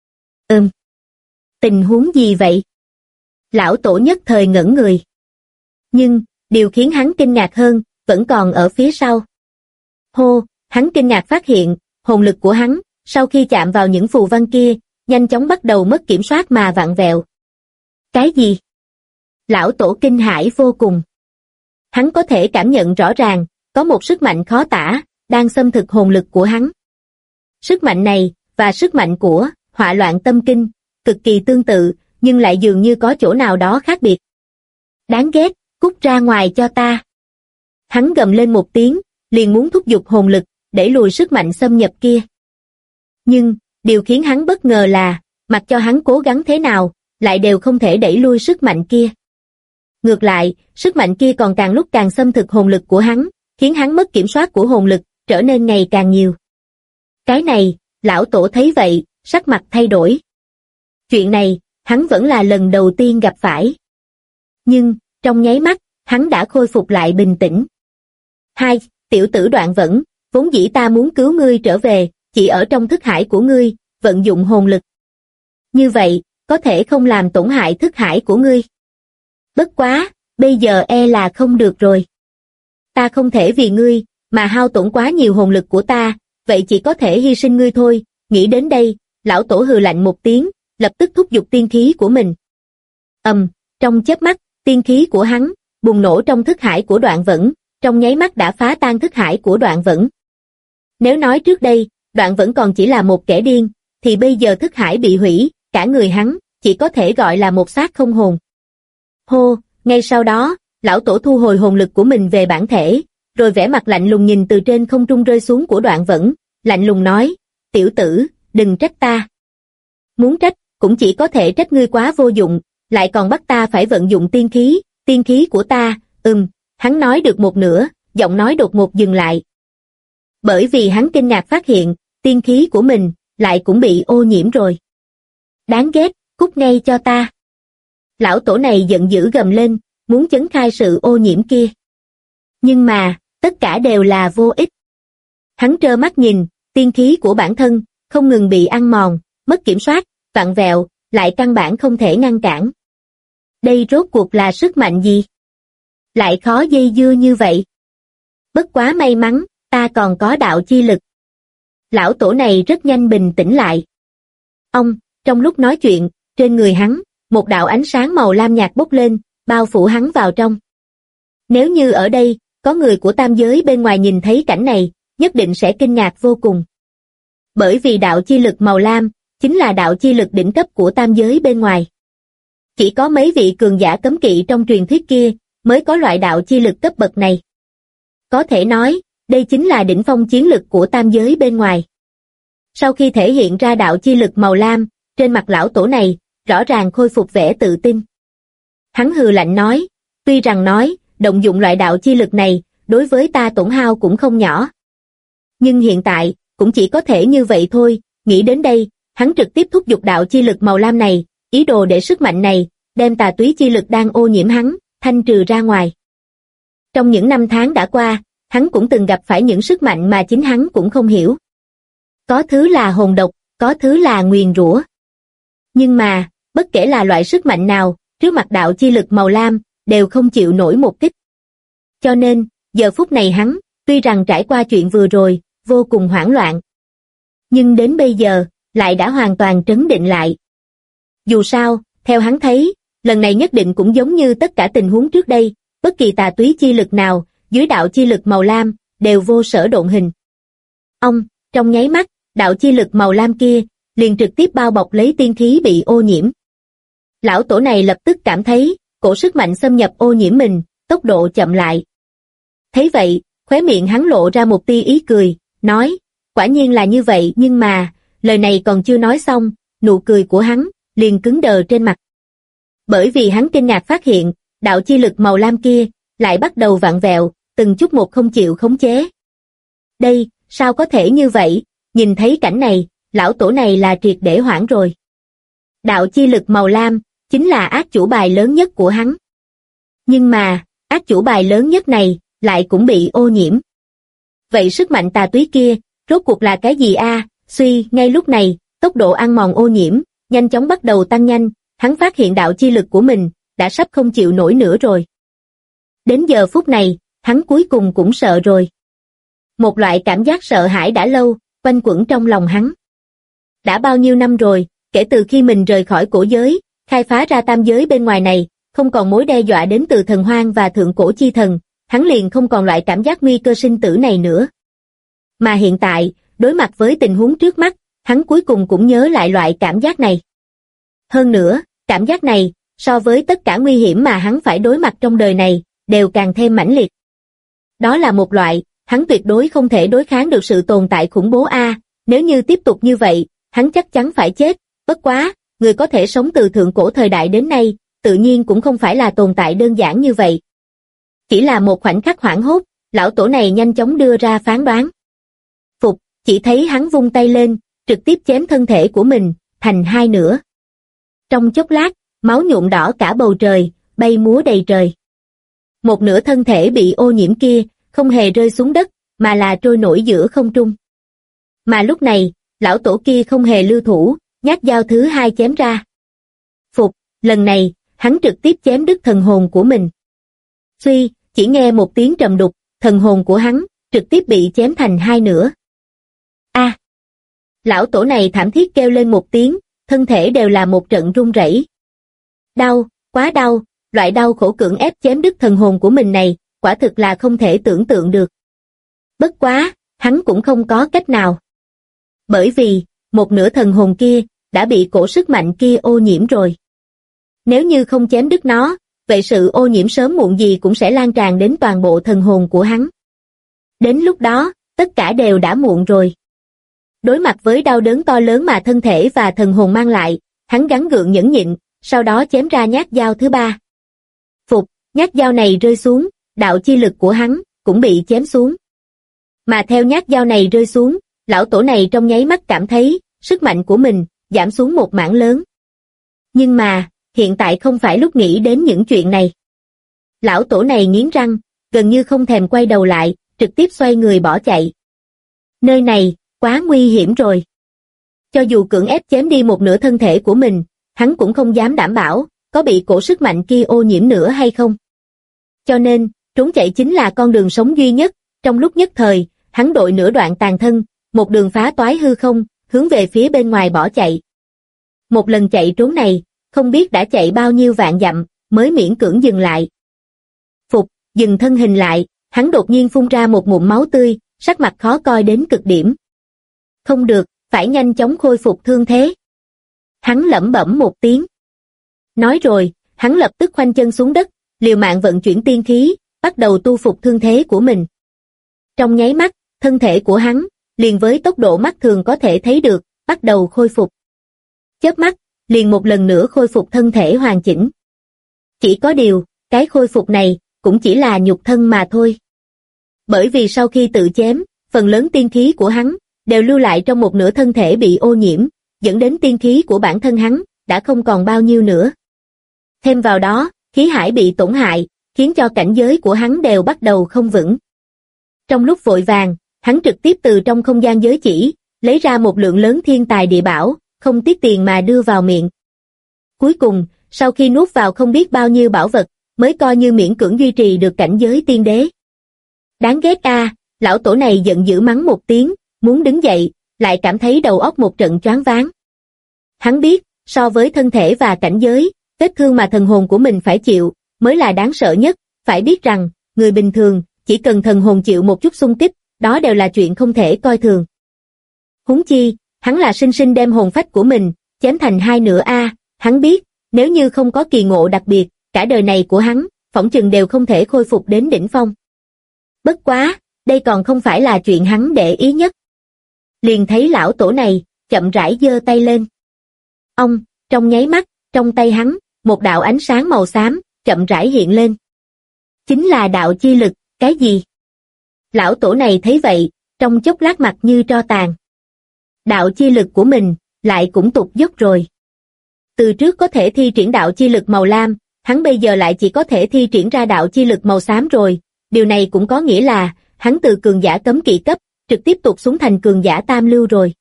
Tình huống gì vậy? Lão tổ nhất thời ngẩn người. Nhưng, điều khiến hắn kinh ngạc hơn, vẫn còn ở phía sau. Hô, hắn kinh ngạc phát hiện, hồn lực của hắn, sau khi chạm vào những phù văn kia, nhanh chóng bắt đầu mất kiểm soát mà vặn vẹo. Cái gì? Lão tổ kinh hãi vô cùng. Hắn có thể cảm nhận rõ ràng, có một sức mạnh khó tả, đang xâm thực hồn lực của hắn. Sức mạnh này, và sức mạnh của Họa Loạn Tâm Kinh, cực kỳ tương tự, nhưng lại dường như có chỗ nào đó khác biệt. Đáng ghét, cút ra ngoài cho ta. Hắn gầm lên một tiếng, liền muốn thúc giục hồn lực, đẩy lùi sức mạnh xâm nhập kia. Nhưng, điều khiến hắn bất ngờ là, mặc cho hắn cố gắng thế nào, lại đều không thể đẩy lui sức mạnh kia. Ngược lại, sức mạnh kia còn càng lúc càng xâm thực hồn lực của hắn, khiến hắn mất kiểm soát của hồn lực, trở nên ngày càng nhiều. Cái này, lão tổ thấy vậy, sắc mặt thay đổi. Chuyện này, hắn vẫn là lần đầu tiên gặp phải. Nhưng, trong nháy mắt, hắn đã khôi phục lại bình tĩnh. Hai, tiểu tử Đoạn Vẫn, vốn dĩ ta muốn cứu ngươi trở về, chỉ ở trong thức hải của ngươi, vận dụng hồn lực. Như vậy, có thể không làm tổn hại thức hải của ngươi. Bất quá, bây giờ e là không được rồi. Ta không thể vì ngươi, mà hao tổn quá nhiều hồn lực của ta, vậy chỉ có thể hy sinh ngươi thôi. Nghĩ đến đây, lão tổ hừ lạnh một tiếng, lập tức thúc giục tiên khí của mình. Trong chớp mắt, tiên khí của hắn bùng nổ trong thức hải của Đoạn Vẫn, trong nháy mắt đã phá tan thức hải của Đoạn Vẫn. Nếu nói trước đây, Đoạn Vẫn còn chỉ là một kẻ điên, thì bây giờ thức hải bị hủy, cả người hắn chỉ có thể gọi là một xác không hồn. Hô, ngay sau đó, lão tổ thu hồi hồn lực của mình về bản thể, rồi vẻ mặt lạnh lùng nhìn từ trên không trung rơi xuống của Đoạn Vẫn, lạnh lùng nói, tiểu tử, đừng trách ta. Muốn trách, cũng chỉ có thể trách ngươi quá vô dụng, lại còn bắt ta phải vận dụng tiên khí của ta. Hắn nói được một nửa, giọng nói đột ngột dừng lại. Bởi vì hắn kinh ngạc phát hiện, tiên khí của mình lại cũng bị ô nhiễm rồi. Đáng ghét, cút ngay cho ta. Lão tổ này giận dữ gầm lên, muốn chấn khai sự ô nhiễm kia. Nhưng mà, tất cả đều là vô ích. Hắn trơ mắt nhìn, tiên khí của bản thân, không ngừng bị ăn mòn, mất kiểm soát, vặn vẹo, lại căn bản không thể ngăn cản. Đây rốt cuộc là sức mạnh gì? Lại khó dây dưa như vậy. Bất quá may mắn, ta còn có đạo chi lực. Lão tổ này rất nhanh bình tĩnh lại. Trong lúc nói chuyện, trên người hắn, một đạo ánh sáng màu lam nhạt bốc lên, bao phủ hắn vào trong. Nếu như ở đây, có người của tam giới bên ngoài nhìn thấy cảnh này, nhất định sẽ kinh ngạc vô cùng. Bởi vì đạo chi lực màu lam, chính là đạo chi lực đỉnh cấp của tam giới bên ngoài. Chỉ có mấy vị cường giả cấm kỵ trong truyền thuyết kia, mới có loại đạo chi lực cấp bậc này. Có thể nói, đây chính là đỉnh phong chiến lực của tam giới bên ngoài. Sau khi thể hiện ra đạo chi lực màu lam, trên mặt lão tổ này, rõ ràng khôi phục vẻ tự tin. Hắn hừ lạnh nói, tuy rằng nói, động dụng loại đạo chi lực này, đối với ta tổn hao cũng không nhỏ. Nhưng hiện tại, cũng chỉ có thể như vậy thôi. Nghĩ đến đây, hắn trực tiếp thúc giục đạo chi lực màu lam này, ý đồ để sức mạnh này, đem tà túy chi lực đang ô nhiễm hắn, thanh trừ ra ngoài. Trong những năm tháng đã qua, hắn cũng từng gặp phải những sức mạnh mà chính hắn cũng không hiểu. Có thứ là hồn độc, có thứ là nguyền rủa. Nhưng mà, bất kể là loại sức mạnh nào, trước mặt đạo chi lực màu lam, đều không chịu nổi một kích. Cho nên, giờ phút này hắn, tuy rằng trải qua chuyện vừa rồi, vô cùng hoảng loạn. Nhưng đến bây giờ, lại đã hoàn toàn trấn định lại. Dù sao, theo hắn thấy, lần này nhất định cũng giống như tất cả tình huống trước đây, bất kỳ tà túy chi lực nào, dưới đạo chi lực màu lam, đều vô sở độn hình. Trong nháy mắt, đạo chi lực màu lam kia, liền trực tiếp bao bọc lấy tiên khí bị ô nhiễm. Lão tổ này lập tức cảm thấy, cổ sức mạnh xâm nhập ô nhiễm mình, tốc độ chậm lại. Thấy vậy, khóe miệng hắn lộ ra một tia ý cười, nói, quả nhiên là như vậy, nhưng mà, lời này còn chưa nói xong, nụ cười của hắn, liền cứng đờ trên mặt. Bởi vì hắn kinh ngạc phát hiện, đạo chi lực màu lam kia, lại bắt đầu vặn vẹo, từng chút một không chịu khống chế. Đây, sao có thể như vậy? Nhìn thấy cảnh này, lão tổ này là triệt để hoảng rồi. Đạo chi lực màu lam, chính là ác chủ bài lớn nhất của hắn. Nhưng mà, ác chủ bài lớn nhất này, lại cũng bị ô nhiễm. Vậy sức mạnh tà túy kia, rốt cuộc là cái gì a? Suy, ngay lúc này, tốc độ ăn mòn ô nhiễm, nhanh chóng bắt đầu tăng nhanh, hắn phát hiện đạo chi lực của mình, đã sắp không chịu nổi nữa rồi. Đến giờ phút này, hắn cuối cùng cũng sợ rồi. Một loại cảm giác sợ hãi đã lâu, quanh quẩn trong lòng hắn. Đã bao nhiêu năm rồi, kể từ khi mình rời khỏi cổ giới, khai phá ra tam giới bên ngoài này, không còn mối đe dọa đến từ thần hoang và thượng cổ chi thần, hắn liền không còn loại cảm giác nguy cơ sinh tử này nữa. Mà hiện tại, đối mặt với tình huống trước mắt, hắn cuối cùng cũng nhớ lại loại cảm giác này. Hơn nữa, cảm giác này, so với tất cả nguy hiểm mà hắn phải đối mặt trong đời này, đều càng thêm mãnh liệt. Đó là một loại, hắn tuyệt đối không thể đối kháng được sự tồn tại khủng bố a. Nếu như tiếp tục như vậy, hắn chắc chắn phải chết. Bất quá, người có thể sống từ thượng cổ thời đại đến nay, tự nhiên cũng không phải là tồn tại đơn giản như vậy. Chỉ là một khoảnh khắc hoảng hốt, lão tổ này nhanh chóng đưa ra phán đoán. Phục, chỉ thấy hắn vung tay lên, trực tiếp chém thân thể của mình, thành hai nửa. Trong chốc lát, máu nhuộm đỏ cả bầu trời, bay múa đầy trời. Một nửa thân thể bị ô nhiễm kia, không hề rơi xuống đất, mà là trôi nổi giữa không trung. Mà lúc này, lão tổ kia không hề lưu thủ, nhát dao thứ hai chém ra. Phục, lần này, hắn trực tiếp chém đứt thần hồn của mình. Suy, chỉ nghe một tiếng trầm đục, thần hồn của hắn, trực tiếp bị chém thành hai nửa. A! Lão tổ này thảm thiết kêu lên một tiếng, thân thể đều là một trận run rẩy. Đau, quá đau, loại đau khổ cưỡng ép chém đứt thần hồn của mình này, quả thực là không thể tưởng tượng được. Bất quá, hắn cũng không có cách nào. Bởi vì, một nửa thần hồn kia, đã bị cổ sức mạnh kia ô nhiễm rồi. Nếu như không chém đứt nó, vậy sự ô nhiễm sớm muộn gì cũng sẽ lan tràn đến toàn bộ thần hồn của hắn. Đến lúc đó, tất cả đều đã muộn rồi. Đối mặt với đau đớn to lớn mà thân thể và thần hồn mang lại, hắn gắng gượng nhẫn nhịn, sau đó chém ra nhát dao thứ ba. Phục, nhát dao này rơi xuống, đạo chi lực của hắn cũng bị chém xuống. Mà theo nhát dao này rơi xuống, lão tổ này trong nháy mắt cảm thấy sức mạnh của mình giảm xuống một mảng lớn. Nhưng mà, hiện tại không phải lúc nghĩ đến những chuyện này. Lão tổ này nghiến răng, gần như không thèm quay đầu lại, trực tiếp xoay người bỏ chạy. Nơi này, quá nguy hiểm rồi. Cho dù cưỡng ép chém đi một nửa thân thể của mình, hắn cũng không dám đảm bảo, có bị cổ sức mạnh kia ô nhiễm nữa hay không. Cho nên, trốn chạy chính là con đường sống duy nhất, trong lúc nhất thời, hắn đội nửa đoạn tàn thân, một đường phá toái hư không, hướng về phía bên ngoài bỏ chạy. Một lần chạy trốn này, không biết đã chạy bao nhiêu vạn dặm, mới miễn cưỡng dừng lại. Phục, dừng thân hình lại, hắn đột nhiên phun ra một ngụm máu tươi, sắc mặt khó coi đến cực điểm. Không được, phải nhanh chóng khôi phục thương thế. Hắn lẩm bẩm một tiếng. Nói rồi, hắn lập tức khoanh chân xuống đất, liều mạng vận chuyển tiên khí, bắt đầu tu phục thương thế của mình. Trong nháy mắt, thân thể của hắn, liền với tốc độ mắt thường có thể thấy được, bắt đầu khôi phục. Chớp mắt, liền một lần nữa khôi phục thân thể hoàn chỉnh. Chỉ có điều, cái khôi phục này, cũng chỉ là nhục thân mà thôi. Bởi vì sau khi tự chém, phần lớn tiên khí của hắn, đều lưu lại trong một nửa thân thể bị ô nhiễm, dẫn đến tiên khí của bản thân hắn, đã không còn bao nhiêu nữa. Thêm vào đó, khí hải bị tổn hại, khiến cho cảnh giới của hắn đều bắt đầu không vững. Trong lúc vội vàng, hắn trực tiếp từ trong không gian giới chỉ, lấy ra một lượng lớn thiên tài địa bảo, không tiếc tiền mà đưa vào miệng. Cuối cùng, sau khi nuốt vào không biết bao nhiêu bảo vật, mới coi như miễn cưỡng duy trì được cảnh giới tiên đế. Đáng ghét a, lão tổ này giận dữ mắng một tiếng, muốn đứng dậy, lại cảm thấy đầu óc một trận choáng váng. Hắn biết, so với thân thể và cảnh giới, vết thương mà thần hồn của mình phải chịu, mới là đáng sợ nhất, phải biết rằng, người bình thường, chỉ cần thần hồn chịu một chút xung kích, đó đều là chuyện không thể coi thường. Huống chi, hắn là sinh sinh đem hồn phách của mình, chém thành hai nửa a, hắn biết, nếu như không có kỳ ngộ đặc biệt, cả đời này của hắn, phỏng chừng đều không thể khôi phục đến đỉnh phong. Bất quá, đây còn không phải là chuyện hắn để ý nhất. Liền thấy lão tổ này, chậm rãi giơ tay lên. Ông, trong nháy mắt, trong tay hắn, một đạo ánh sáng màu xám, chậm rãi hiện lên. Chính là đạo chi lực, cái gì? Lão tổ này thấy vậy, trong chốc lát mặt như tro tàn. Đạo chi lực của mình, lại cũng tụt dốc rồi. Từ trước có thể thi triển đạo chi lực màu lam, hắn bây giờ lại chỉ có thể thi triển ra đạo chi lực màu xám rồi, điều này cũng có nghĩa là, hắn từ cường giả cấm kỵ cấp, trực tiếp tụt xuống thành cường giả tam lưu rồi.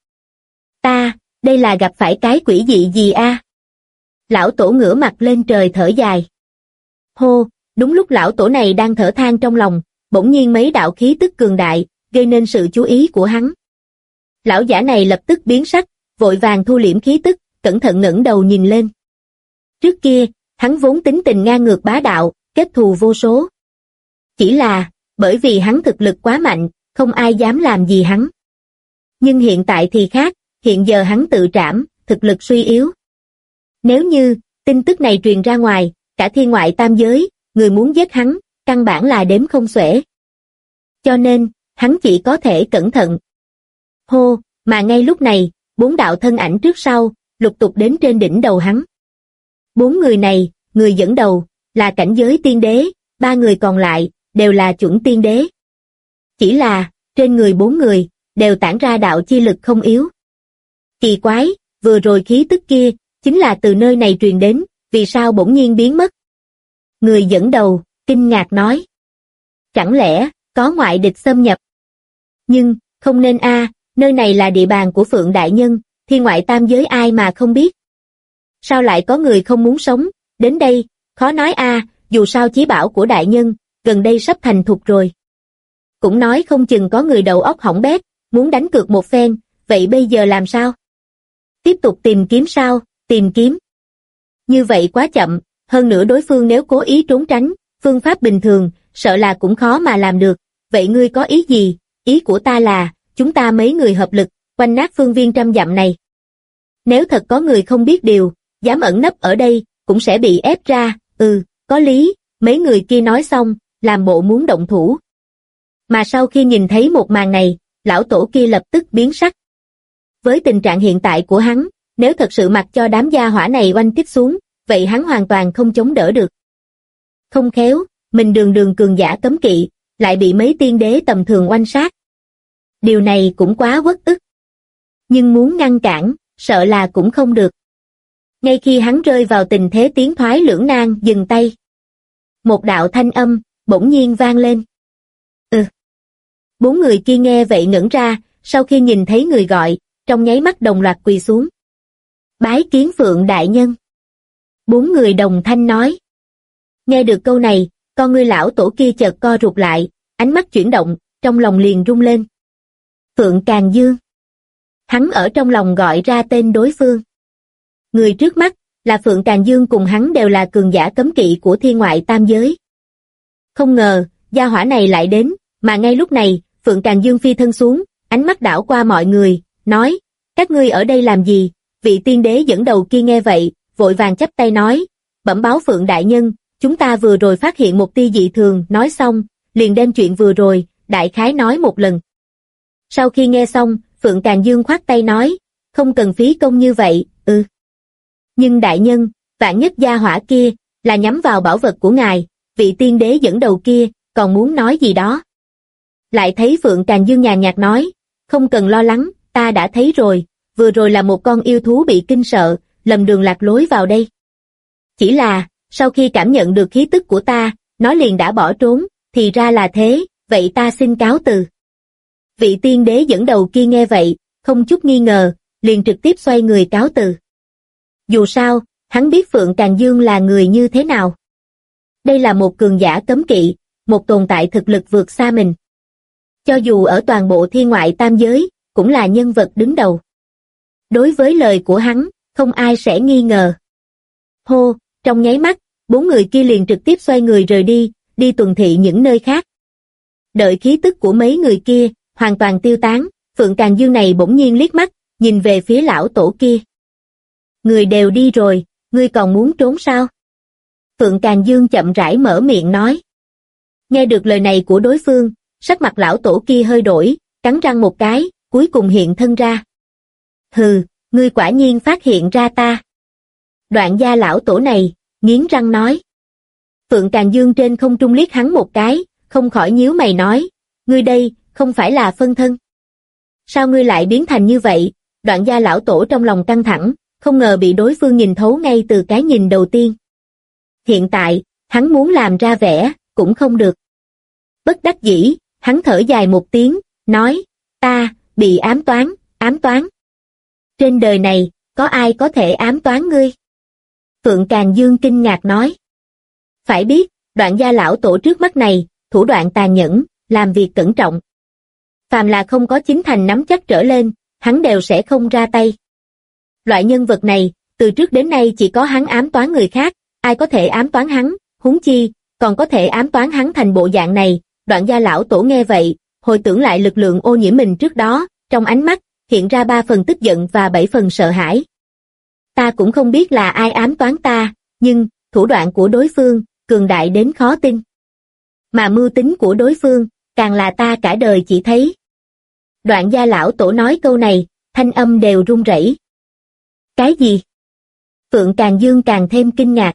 Đây là gặp phải cái quỷ dị gì a? Lão tổ ngửa mặt lên trời thở dài. Hô, đúng lúc lão tổ này đang thở than trong lòng, bỗng nhiên mấy đạo khí tức cường đại, gây nên sự chú ý của hắn. Lão giả này lập tức biến sắc, vội vàng thu liễm khí tức, cẩn thận ngẩng đầu nhìn lên. Trước kia, hắn vốn tính tình ngang ngược bá đạo, kết thù vô số. Chỉ là, bởi vì hắn thực lực quá mạnh, không ai dám làm gì hắn. Nhưng hiện tại thì khác, hiện giờ hắn tự trảm, thực lực suy yếu. Nếu như, tin tức này truyền ra ngoài, cả thiên ngoại tam giới, người muốn giết hắn, căn bản là đếm không xuể. Cho nên, hắn chỉ có thể cẩn thận. Hô, mà ngay lúc này, 4 đạo thân ảnh trước sau, lục tục đến trên đỉnh đầu hắn. 4 người này, người dẫn đầu, là cảnh giới tiên đế, 3 người còn lại, đều là chuẩn tiên đế. Chỉ là, trên người 4 người, đều tản ra đạo chi lực không yếu. Kỳ quái, vừa rồi khí tức kia, chính là từ nơi này truyền đến, vì sao bỗng nhiên biến mất? Người dẫn đầu, kinh ngạc nói. Chẳng lẽ, có ngoại địch xâm nhập? Nhưng, không nên nơi này là địa bàn của Phượng Đại Nhân, thiên ngoại tam giới ai mà không biết. Sao lại có người không muốn sống, đến đây, khó nói dù sao chí bảo của Đại Nhân, gần đây sắp thành thục rồi. Cũng nói không chừng có người đầu óc hỏng bét, muốn đánh cược một phen, vậy bây giờ làm sao? Tiếp tục tìm kiếm sao? Tìm kiếm. Như vậy quá chậm, hơn nữa đối phương nếu cố ý trốn tránh, phương pháp bình thường, sợ là cũng khó mà làm được. Vậy ngươi có ý gì? Ý của ta là, chúng ta mấy người hợp lực, quanh nát phương viên 100 dặm này. Nếu thật có người không biết điều, dám ẩn nấp ở đây, cũng sẽ bị ép ra, có lý, mấy người kia nói xong, làm bộ muốn động thủ. Mà sau khi nhìn thấy một màn này, lão tổ kia lập tức biến sắc. Với tình trạng hiện tại của hắn, nếu thật sự mặc cho đám gia hỏa này oanh kích xuống, vậy hắn hoàn toàn không chống đỡ được. Không khéo, mình đường cường giả cấm kỵ, lại bị mấy tiên đế tầm thường oanh sát. Điều này cũng quá uất ức. Nhưng muốn ngăn cản, sợ là cũng không được. Ngay khi hắn rơi vào tình thế tiến thoái lưỡng nan, dừng tay. Một đạo thanh âm, bỗng nhiên vang lên. 4 người kia nghe vậy ngẩn ra, sau khi nhìn thấy người gọi, trong nháy mắt đồng loạt quỳ xuống. Bái kiến Phượng Đại Nhân. 4 người đồng thanh nói. Nghe được câu này, con ngươi lão tổ kia chợt co rụt lại, ánh mắt chuyển động, trong lòng liền rung lên. Phượng Càn Dương. Hắn ở trong lòng gọi ra tên đối phương. Người trước mắt, là Phượng Càn Dương cùng hắn đều là cường giả cấm kỵ của thiên ngoại tam giới. Không ngờ, gia hỏa này lại đến, mà ngay lúc này, Phượng Càn Dương phi thân xuống, ánh mắt đảo qua mọi người, nói, các ngươi ở đây làm gì? Vị tiên đế dẫn đầu kia nghe vậy, vội vàng chắp tay nói, bẩm báo Phượng Đại Nhân, chúng ta vừa rồi phát hiện một tia dị thường, nói xong, liền đem chuyện vừa rồi, đại khái nói một lần. Sau khi nghe xong, Phượng Càn Dương khoát tay nói, không cần phí công như vậy, Nhưng Đại Nhân, vạn nhất gia hỏa kia, là nhắm vào bảo vật của ngài, vị tiên đế dẫn đầu kia, còn muốn nói gì đó. Lại thấy Phượng Càn Dương nhàn nhạt nói, không cần lo lắng, ta đã thấy rồi, vừa rồi là một con yêu thú bị kinh sợ, lầm đường lạc lối vào đây. Chỉ là, sau khi cảm nhận được khí tức của ta, nó liền đã bỏ trốn, thì ra là thế, vậy ta xin cáo từ. Vị tiên đế dẫn đầu kia nghe vậy, không chút nghi ngờ, liền trực tiếp xoay người cáo từ. Dù sao, hắn biết Phượng Càn Dương là người như thế nào. Đây là một cường giả cấm kỵ, một tồn tại thực lực vượt xa mình. Cho dù ở toàn bộ thiên ngoại tam giới, cũng là nhân vật đứng đầu. Đối với lời của hắn, không ai sẽ nghi ngờ. Hô, trong nháy mắt, 4 người kia liền trực tiếp xoay người rời đi, đi tuần thị những nơi khác. Đợi khí tức của mấy người kia, hoàn toàn tiêu tán, Phượng Càn Dương này bỗng nhiên liếc mắt, nhìn về phía lão tổ kia. Người đều đi rồi, ngươi còn muốn trốn sao? Phượng Càn Dương chậm rãi mở miệng nói. Nghe được lời này của đối phương, sắc mặt lão tổ kia hơi đổi, cắn răng một cái, cuối cùng hiện thân ra. Hừ, ngươi quả nhiên phát hiện ra ta. Đoạn gia lão tổ này, nghiến răng nói. Phượng Càn Dương trên không trung liếc hắn một cái, không khỏi nhíu mày nói, ngươi đây, không phải là phân thân. sao ngươi lại biến thành như vậy? Đoạn Gia lão tổ trong lòng căng thẳng, không ngờ bị đối phương nhìn thấu ngay từ cái nhìn đầu tiên. Hiện tại, hắn muốn làm ra vẻ, cũng không được. Bất đắc dĩ, hắn thở dài một tiếng, nói, ta, bị ám toán, ám toán. Trên đời này, có ai có thể ám toán ngươi? Phượng Càn Dương kinh ngạc nói. Phải biết, Đoạn Gia lão tổ trước mắt này, thủ đoạn tàn nhẫn, làm việc cẩn trọng. Phàm là không có chính thành nắm chắc trở lên, hắn đều sẽ không ra tay. Loại nhân vật này, từ trước đến nay chỉ có hắn ám toán người khác, ai có thể ám toán hắn, huống chi, còn có thể ám toán hắn thành bộ dạng này. Đoạn Gia lão tổ nghe vậy, hồi tưởng lại lực lượng ô nhiễm mình trước đó, trong ánh mắt, hiện ra 3 phần tức giận và 7 phần sợ hãi. Ta cũng không biết là ai ám toán ta, nhưng, thủ đoạn của đối phương, cường đại đến khó tin. Mà mưu tính của đối phương, càng là ta cả đời chỉ thấy. Đoạn Gia lão tổ nói câu này, thanh âm đều run rẩy. Cái gì? Phượng Càn Dương càng thêm kinh ngạc.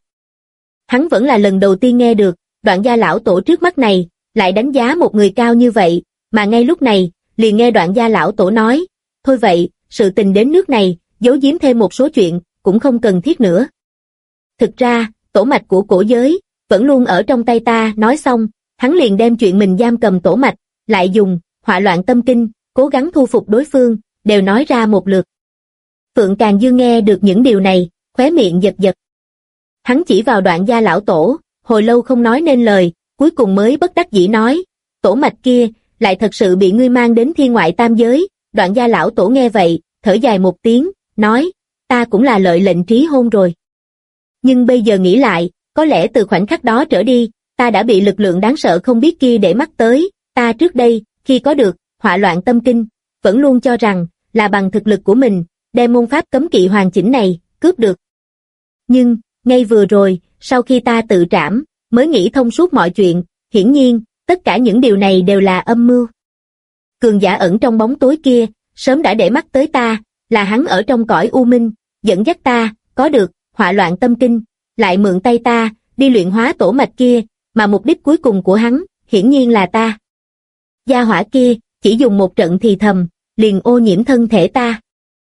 Hắn vẫn là lần đầu tiên nghe được, Đoạn Gia lão tổ trước mắt này, lại đánh giá một người cao như vậy, mà ngay lúc này, liền nghe Đoạn Gia lão tổ nói, thôi vậy, sự tình đến nước này, giấu giếm thêm một số chuyện, cũng không cần thiết nữa. Thực ra, tổ mạch của cổ giới, vẫn luôn ở trong tay ta. Nói xong, hắn liền đem chuyện mình giam cầm tổ mạch, lại dùng, họa loạn tâm kinh, cố gắng thu phục đối phương, đều nói ra một lượt. Phượng Càn Dương nghe được những điều này, khóe miệng giật giật. Hắn chỉ vào Đoạn Gia lão tổ, hồi lâu không nói nên lời, cuối cùng mới bất đắc dĩ nói, tổ mạch kia, lại thật sự bị ngươi mang đến thiên ngoại tam giới. Đoạn Gia lão tổ nghe vậy, thở dài một tiếng, nói, ta cũng là lợi lệnh trí hôn rồi. Nhưng bây giờ nghĩ lại, có lẽ từ khoảnh khắc đó trở đi, ta đã bị lực lượng đáng sợ không biết kia để mắt tới. Ta trước đây, khi có được họa loạn tâm kinh, vẫn luôn cho rằng là bằng thực lực của mình, đem môn pháp cấm kỵ hoàn chỉnh này cướp được. Nhưng, ngay vừa rồi, sau khi ta tự trảm, mới nghĩ thông suốt mọi chuyện. Hiển nhiên, tất cả những điều này đều là âm mưu. Cường giả ẩn trong bóng tối kia, sớm đã để mắt tới ta, là hắn ở trong cõi u minh, dẫn dắt ta, có được họa loạn tâm kinh, lại mượn tay ta, đi luyện hóa tổ mạch kia, mà mục đích cuối cùng của hắn, hiển nhiên là ta. Gia hỏa kia, chỉ dùng một trận thì thầm, liền ô nhiễm thân thể ta.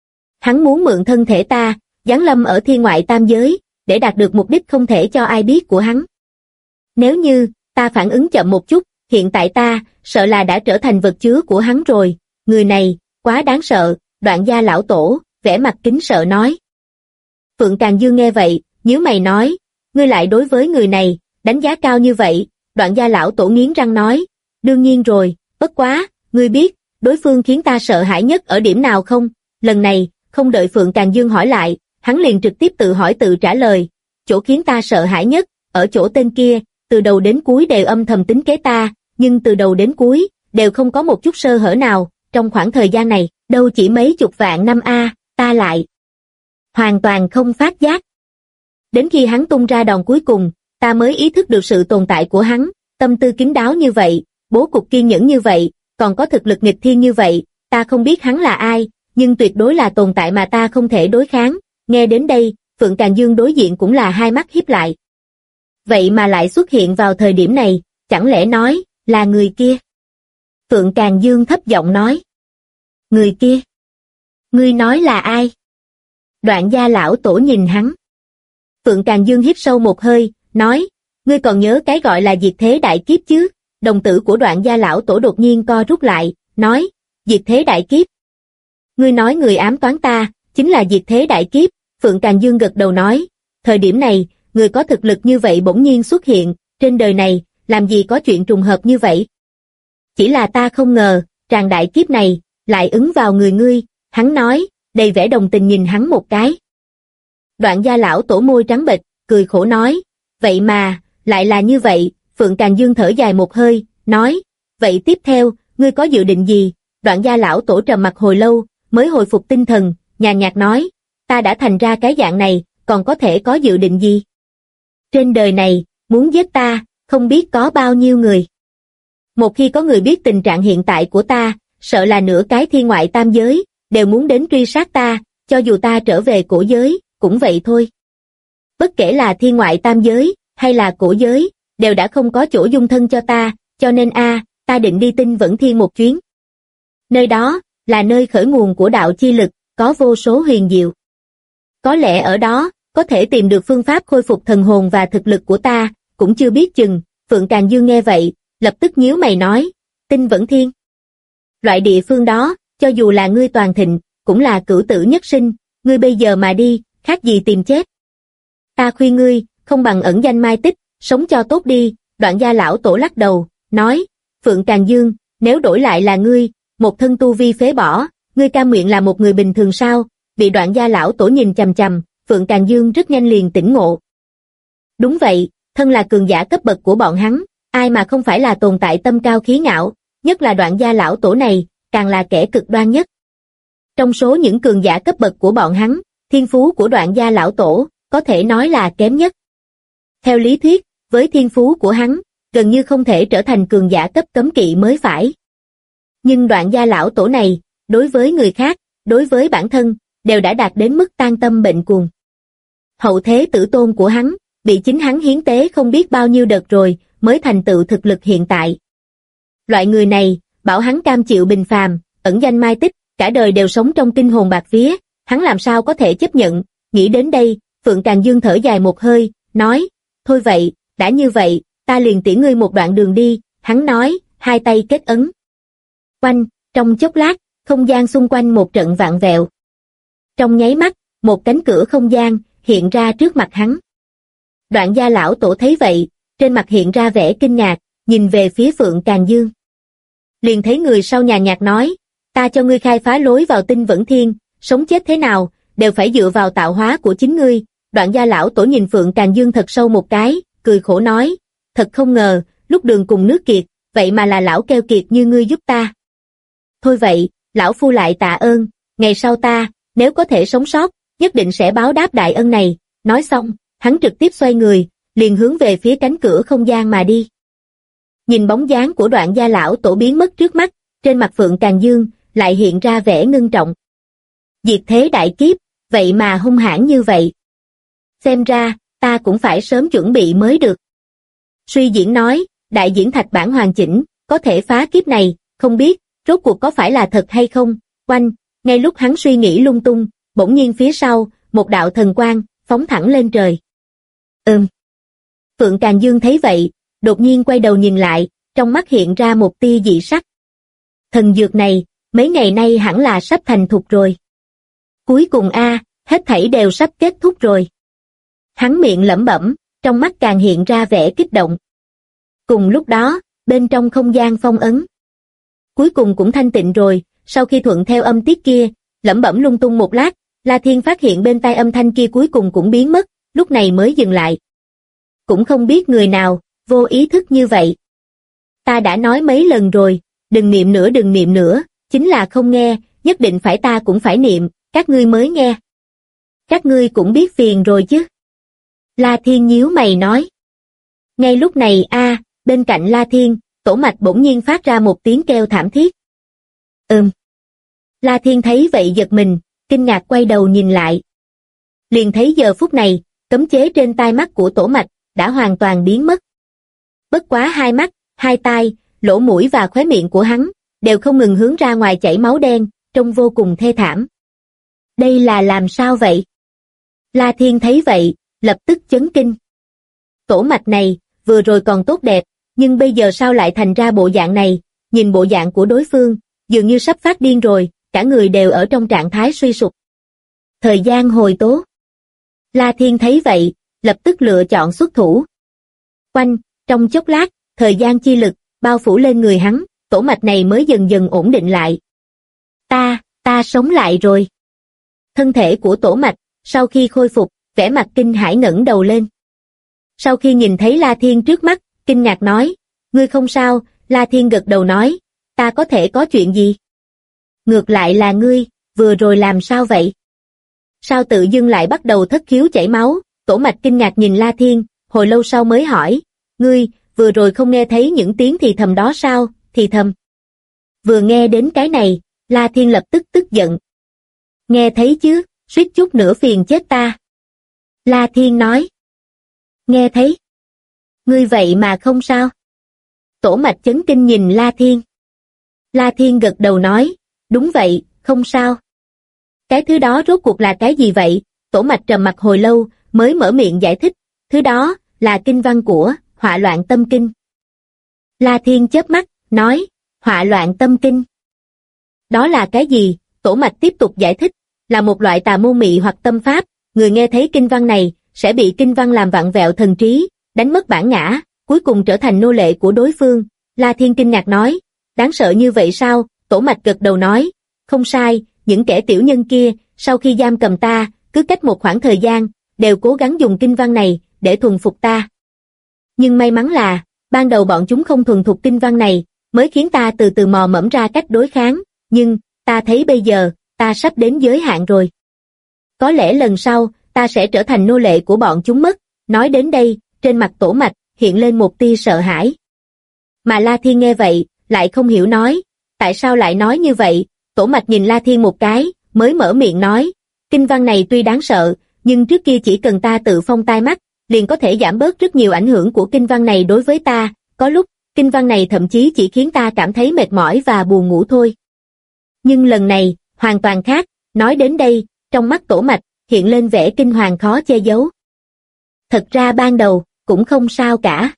Hắn muốn mượn thân thể ta, giáng lâm ở thiên ngoại tam giới, để đạt được mục đích không thể cho ai biết của hắn. Nếu như, ta phản ứng chậm một chút, hiện tại ta, sợ là đã trở thành vật chứa của hắn rồi. Người này, quá đáng sợ. Đoạn Gia lão tổ, vẻ mặt kính sợ nói. Phượng Càn Dương nghe vậy, nhíu mày nói, ngươi lại đối với người này, đánh giá cao như vậy. Đoạn Gia lão tổ nghiến răng nói, đương nhiên rồi, bất quá, ngươi biết, đối phương khiến ta sợ hãi nhất ở điểm nào không? Lần này, không đợi Phượng Càn Dương hỏi lại, hắn liền trực tiếp tự hỏi tự trả lời, chỗ khiến ta sợ hãi nhất, ở chỗ tên kia, từ đầu đến cuối đều âm thầm tính kế ta, nhưng từ đầu đến cuối, đều không có một chút sơ hở nào. Trong khoảng thời gian này, đâu chỉ mấy chục vạn năm ta lại hoàn toàn không phát giác. Đến khi hắn tung ra đòn cuối cùng, ta mới ý thức được sự tồn tại của hắn. Tâm tư kín đáo như vậy, bố cục kiên nhẫn như vậy, còn có thực lực nghịch thiên như vậy. Ta không biết hắn là ai, nhưng tuyệt đối là tồn tại mà ta không thể đối kháng. Nghe đến đây, Phượng Càn Dương đối diện cũng là hai mắt híp lại. Vậy mà lại xuất hiện vào thời điểm này, chẳng lẽ nói là người kia? Phượng Càn Dương thấp giọng nói. Người kia? Ngươi nói là ai? Đoạn Gia lão tổ nhìn hắn. Phượng Càn Dương hít sâu một hơi, nói, ngươi còn nhớ cái gọi là diệt thế đại kiếp chứ? Đồng tử của Đoạn Gia lão tổ đột nhiên co rút lại, nói, diệt thế đại kiếp. Ngươi nói người ám toán ta, chính là diệt thế đại kiếp. Phượng Càn Dương gật đầu nói, thời điểm này, người có thực lực như vậy bỗng nhiên xuất hiện, trên đời này, làm gì có chuyện trùng hợp như vậy? Chỉ là ta không ngờ, tràng đại kiếp này, lại ứng vào người ngươi. Hắn nói, đầy vẻ đồng tình nhìn hắn một cái. Đoạn Gia lão tổ môi trắng bệch, cười khổ nói, vậy mà, lại là như vậy. Phượng Càn Dương thở dài một hơi, nói, vậy tiếp theo, ngươi có dự định gì? Đoạn Gia lão tổ trầm mặc hồi lâu, mới hồi phục tinh thần, nhàn nhạt nói, ta đã thành ra cái dạng này, còn có thể có dự định gì? Trên đời này, muốn giết ta, không biết có bao nhiêu người. Một khi có người biết tình trạng hiện tại của ta, sợ là nửa cái thiên ngoại tam giới, đều muốn đến truy sát ta, cho dù ta trở về cổ giới, cũng vậy thôi. Bất kể là thiên ngoại tam giới, hay là cổ giới, đều đã không có chỗ dung thân cho ta, cho nên ta định đi Tinh Vẫn Thiên một chuyến. Nơi đó, là nơi khởi nguồn của đạo chi lực, có vô số huyền diệu. Có lẽ ở đó, có thể tìm được phương pháp khôi phục thần hồn và thực lực của ta, cũng chưa biết chừng. Phượng Càn Dương nghe vậy, lập tức nhíu mày nói, Tinh Vẫn Thiên. Loại địa phương đó, cho dù là ngươi toàn thịnh, cũng là cửu tử nhất sinh, ngươi bây giờ mà đi, khác gì tìm chết. Ta khuyên ngươi, không bằng ẩn danh mai tích, sống cho tốt đi. Đoạn Gia lão tổ lắc đầu, nói, Phượng Càn Dương, nếu đổi lại là ngươi, một thân tu vi phế bỏ, ngươi cam nguyện là một người bình thường sao? Bị Đoạn Gia lão tổ nhìn chằm chằm, Phượng Càn Dương rất nhanh liền tỉnh ngộ. Đúng vậy, thân là cường giả cấp bậc của bọn hắn, ai mà không phải là tồn tại tâm cao khí ngạo, nhất là Đoạn Gia lão tổ này, càng là kẻ cực đoan nhất. Trong số những cường giả cấp bậc của bọn hắn, thiên phú của Đoạn Gia lão tổ, có thể nói là kém nhất. Theo lý thuyết, với thiên phú của hắn, gần như không thể trở thành cường giả cấp cấm kỵ mới phải. Nhưng Đoạn Gia lão tổ này, đối với người khác, đối với bản thân, đều đã đạt đến mức tan tâm bệnh cuồng. Hậu thế tử tôn của hắn, bị chính hắn hiến tế không biết bao nhiêu đợt rồi, mới thành tựu thực lực hiện tại. Loại người này, bảo hắn cam chịu bình phàm, ẩn danh mai tích, cả đời đều sống trong kinh hồn bạc vía, hắn làm sao có thể chấp nhận. Nghĩ đến đây, Phượng Càn Dương thở dài một hơi, nói, thôi vậy, đã như vậy, ta liền tiễn ngươi một đoạn đường đi. Hắn nói, hai tay kết ấn. Oanh, trong chốc lát, không gian xung quanh một trận vạn vẹo. Trong nháy mắt, một cánh cửa không gian hiện ra trước mặt hắn. Đoạn Gia lão tổ thấy vậy, trên mặt hiện ra vẻ kinh ngạc, nhìn về phía Phượng Càn Dương. Liền thấy người sau nhàn nhạt nói, ta cho ngươi khai phá lối vào Tinh Vẫn Thiên, sống chết thế nào, đều phải dựa vào tạo hóa của chính ngươi. Đoạn Gia lão tổ nhìn Phượng Càn Dương thật sâu một cái, cười khổ nói, thật không ngờ, lúc đường cùng nước kiệt, vậy mà là lão keo kiệt như ngươi giúp ta. Thôi vậy, lão phu lại tạ ơn, ngày sau ta, nếu có thể sống sót, nhất định sẽ báo đáp đại ân này. Nói xong, hắn trực tiếp xoay người, liền hướng về phía cánh cửa không gian mà đi. Nhìn bóng dáng của Đoạn Gia lão tổ biến mất trước mắt, trên mặt Phượng Càn Dương lại hiện ra vẻ ngưng trọng. Diệt thế đại kiếp, vậy mà hung hãn như vậy. Xem ra, ta cũng phải sớm chuẩn bị mới được. Suy diễn nói, đại diễn thạch bản hoàn chỉnh, có thể phá kiếp này, không biết, rốt cuộc có phải là thật hay không. Oanh, ngay lúc hắn suy nghĩ lung tung, bỗng nhiên phía sau, một đạo thần quang phóng thẳng lên trời. Phượng Càn Dương thấy vậy, đột nhiên quay đầu nhìn lại, trong mắt hiện ra một tia dị sắc. Thần dược này, mấy ngày nay hẳn là sắp thành thục rồi. Cuối cùng hết thảy đều sắp kết thúc rồi. Hắn miệng lẩm bẩm, trong mắt càng hiện ra vẻ kích động. Cùng lúc đó, bên trong không gian phong ấn, cuối cùng cũng thanh tịnh rồi. Sau khi thuận theo âm tiết kia, lẩm bẩm lung tung một lát, La Thiên phát hiện bên tai âm thanh kia cuối cùng cũng biến mất, lúc này mới dừng lại. Cũng không biết người nào, vô ý thức như vậy. Ta đã nói mấy lần rồi, đừng niệm nữa, chính là không nghe, nhất định phải ta cũng phải niệm, các ngươi mới nghe. Các ngươi cũng biết phiền rồi chứ. La Thiên nhíu mày nói. Ngay lúc này bên cạnh La Thiên, Tổ Mạch bỗng nhiên phát ra một tiếng kêu thảm thiết. La Thiên thấy vậy giật mình, kinh ngạc quay đầu nhìn lại. Liền thấy giờ phút này, cấm chế trên tai mắt của Tổ Mạch đã hoàn toàn biến mất. Bất quá hai mắt, hai tai, lỗ mũi và khóe miệng của hắn đều không ngừng hướng ra ngoài chảy máu đen, trông vô cùng thê thảm. Đây là làm sao vậy? La Thiên thấy vậy, lập tức chấn kinh. Tổ Mạch này, vừa rồi còn tốt đẹp, nhưng bây giờ sao lại thành ra bộ dạng này? Nhìn bộ dạng của đối phương, dường như sắp phát điên rồi, cả người đều ở trong trạng thái suy sụp. Thời gian hồi tố. La Thiên thấy vậy, lập tức lựa chọn xuất thủ. Oanh, trong chốc lát, thời gian chi lực bao phủ lên người hắn, Tổ Mạch này mới dần dần ổn định lại. Ta sống lại rồi. Thân thể của Tổ Mạch, sau khi khôi phục, vẻ mặt kinh hãi ngẩng đầu lên. Sau khi nhìn thấy La Thiên trước mắt, kinh ngạc nói, ngươi không sao. La Thiên gật đầu nói, ta có thể có chuyện gì? Ngược lại là ngươi, vừa rồi làm sao vậy? Sao tự dưng lại bắt đầu thất khiếu chảy máu? Tổ Mạch kinh ngạc nhìn La Thiên, hồi lâu sau mới hỏi, ngươi, vừa rồi không nghe thấy những tiếng thì thầm đó sao? Thì thầm. Vừa nghe đến cái này, La Thiên lập tức tức giận. Nghe thấy chứ, suýt chút nữa phiền chết ta. La Thiên nói. Nghe thấy. Ngươi vậy mà không sao? Tổ Mạch chấn kinh nhìn La Thiên. La Thiên gật đầu nói, Đúng vậy, không sao. Cái thứ đó rốt cuộc là cái gì vậy? Tổ Mạch trầm mặc hồi lâu, mới mở miệng giải thích. Thứ đó, là kinh văn của Họa Loạn Tâm Kinh. La Thiên chớp mắt, nói, Họa Loạn Tâm Kinh. Đó là cái gì? Tổ Mạch tiếp tục giải thích, là một loại tà môn mị hoặc tâm pháp, người nghe thấy kinh văn này, sẽ bị kinh văn làm vặn vẹo thần trí, đánh mất bản ngã, cuối cùng trở thành nô lệ của đối phương. La Thiên kinh ngạc nói, đáng sợ như vậy sao? Tổ Mạch gật đầu nói, không sai, những kẻ tiểu nhân kia, sau khi giam cầm ta, cứ cách một khoảng thời gian, đều cố gắng dùng kinh văn này, để thuần phục ta. Nhưng may mắn là, ban đầu bọn chúng không thuần thục kinh văn này, mới khiến ta từ từ mò mẫm ra cách đối kháng, nhưng, ta thấy bây giờ, ta sắp đến giới hạn rồi. Có lẽ lần sau, ta sẽ trở thành nô lệ của bọn chúng mất. Nói đến đây, trên mặt Tổ Mạch, hiện lên một tia sợ hãi. Mà La Thiên nghe vậy, lại không hiểu nói, tại sao lại nói như vậy? Tổ Mạch nhìn La Thiên một cái, mới mở miệng nói, kinh văn này tuy đáng sợ, nhưng trước kia chỉ cần ta tự phong tai mắt, liền có thể giảm bớt rất nhiều ảnh hưởng của kinh văn này đối với ta, có lúc, kinh văn này thậm chí chỉ khiến ta cảm thấy mệt mỏi và buồn ngủ thôi. Nhưng lần này, hoàn toàn khác, nói đến đây, trong mắt Tổ Mạch, hiện lên vẻ kinh hoàng khó che giấu. Thật ra ban đầu, cũng không sao cả.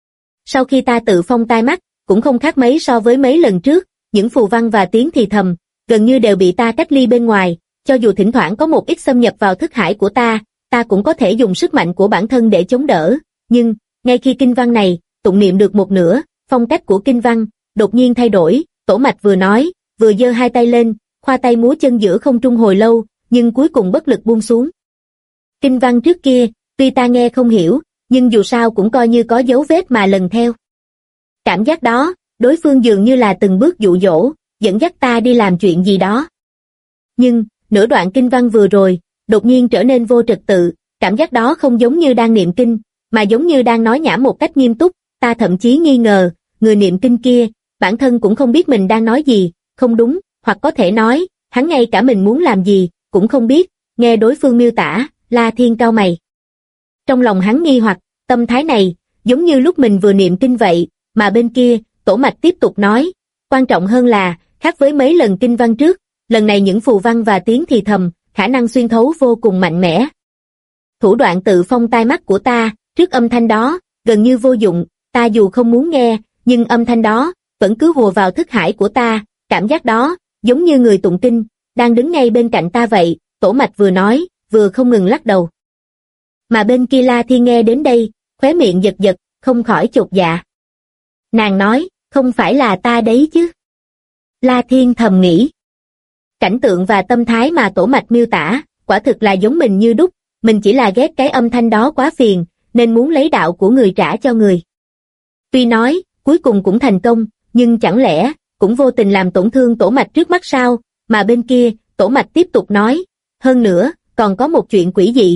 Sau khi ta tự phong tai mắt, cũng không khác mấy so với mấy lần trước, những phù văn và tiếng thì thầm, gần như đều bị ta cách ly bên ngoài, cho dù thỉnh thoảng có một ít xâm nhập vào thức hải của ta cũng có thể dùng sức mạnh của bản thân để chống đỡ, nhưng, ngay khi kinh văn này, tụng niệm được một nửa, phong cách của kinh văn, đột nhiên thay đổi, Tổ Mạch vừa nói, vừa giơ hai tay lên, khoa tay múa chân giữa không trung hồi lâu, nhưng cuối cùng bất lực buông xuống. Kinh văn trước kia, tuy ta nghe không hiểu, nhưng dù sao cũng coi như có dấu vết mà lần theo. Cảm giác đó, đối phương dường như là từng bước dụ dỗ, dẫn dắt ta đi làm chuyện gì đó. Nhưng, nửa đoạn kinh văn vừa rồi, đột nhiên trở nên vô trật tự, cảm giác đó không giống như đang niệm kinh, mà giống như đang nói nhảm một cách nghiêm túc, ta thậm chí nghi ngờ, người niệm kinh kia, bản thân cũng không biết mình đang nói gì, không đúng, hoặc có thể nói, hắn ngay cả mình muốn làm gì, cũng không biết, nghe đối phương miêu tả, La Thiên cau mày. Trong lòng hắn nghi hoặc, tâm thái này, giống như lúc mình vừa niệm kinh vậy, mà bên kia, Tổ Mạch tiếp tục nói, quan trọng hơn là, khác với mấy lần kinh văn trước, lần này những phù văn và tiếng thì thầm, khả năng xuyên thấu vô cùng mạnh mẽ. Thủ đoạn tự phong tai mắt của ta, trước âm thanh đó, gần như vô dụng, ta dù không muốn nghe, nhưng âm thanh đó, vẫn cứ hùa vào thức hải của ta, cảm giác đó, giống như người tụng kinh, đang đứng ngay bên cạnh ta vậy, Tổ Mạch vừa nói, vừa không ngừng lắc đầu. Mà bên kia La Thiên nghe đến đây, khóe miệng giật giật, không khỏi chột dạ. Nàng nói, không phải là ta đấy chứ. La Thiên thầm nghĩ. Cảnh tượng và tâm thái mà Tổ Mạch miêu tả, quả thực là giống mình như đúc, mình chỉ là ghét cái âm thanh đó quá phiền, nên muốn lấy đạo của người trả cho người. Tuy nói, cuối cùng cũng thành công, nhưng chẳng lẽ, cũng vô tình làm tổn thương Tổ Mạch trước mắt sao, mà bên kia, Tổ Mạch tiếp tục nói, hơn nữa, còn có một chuyện quỷ dị,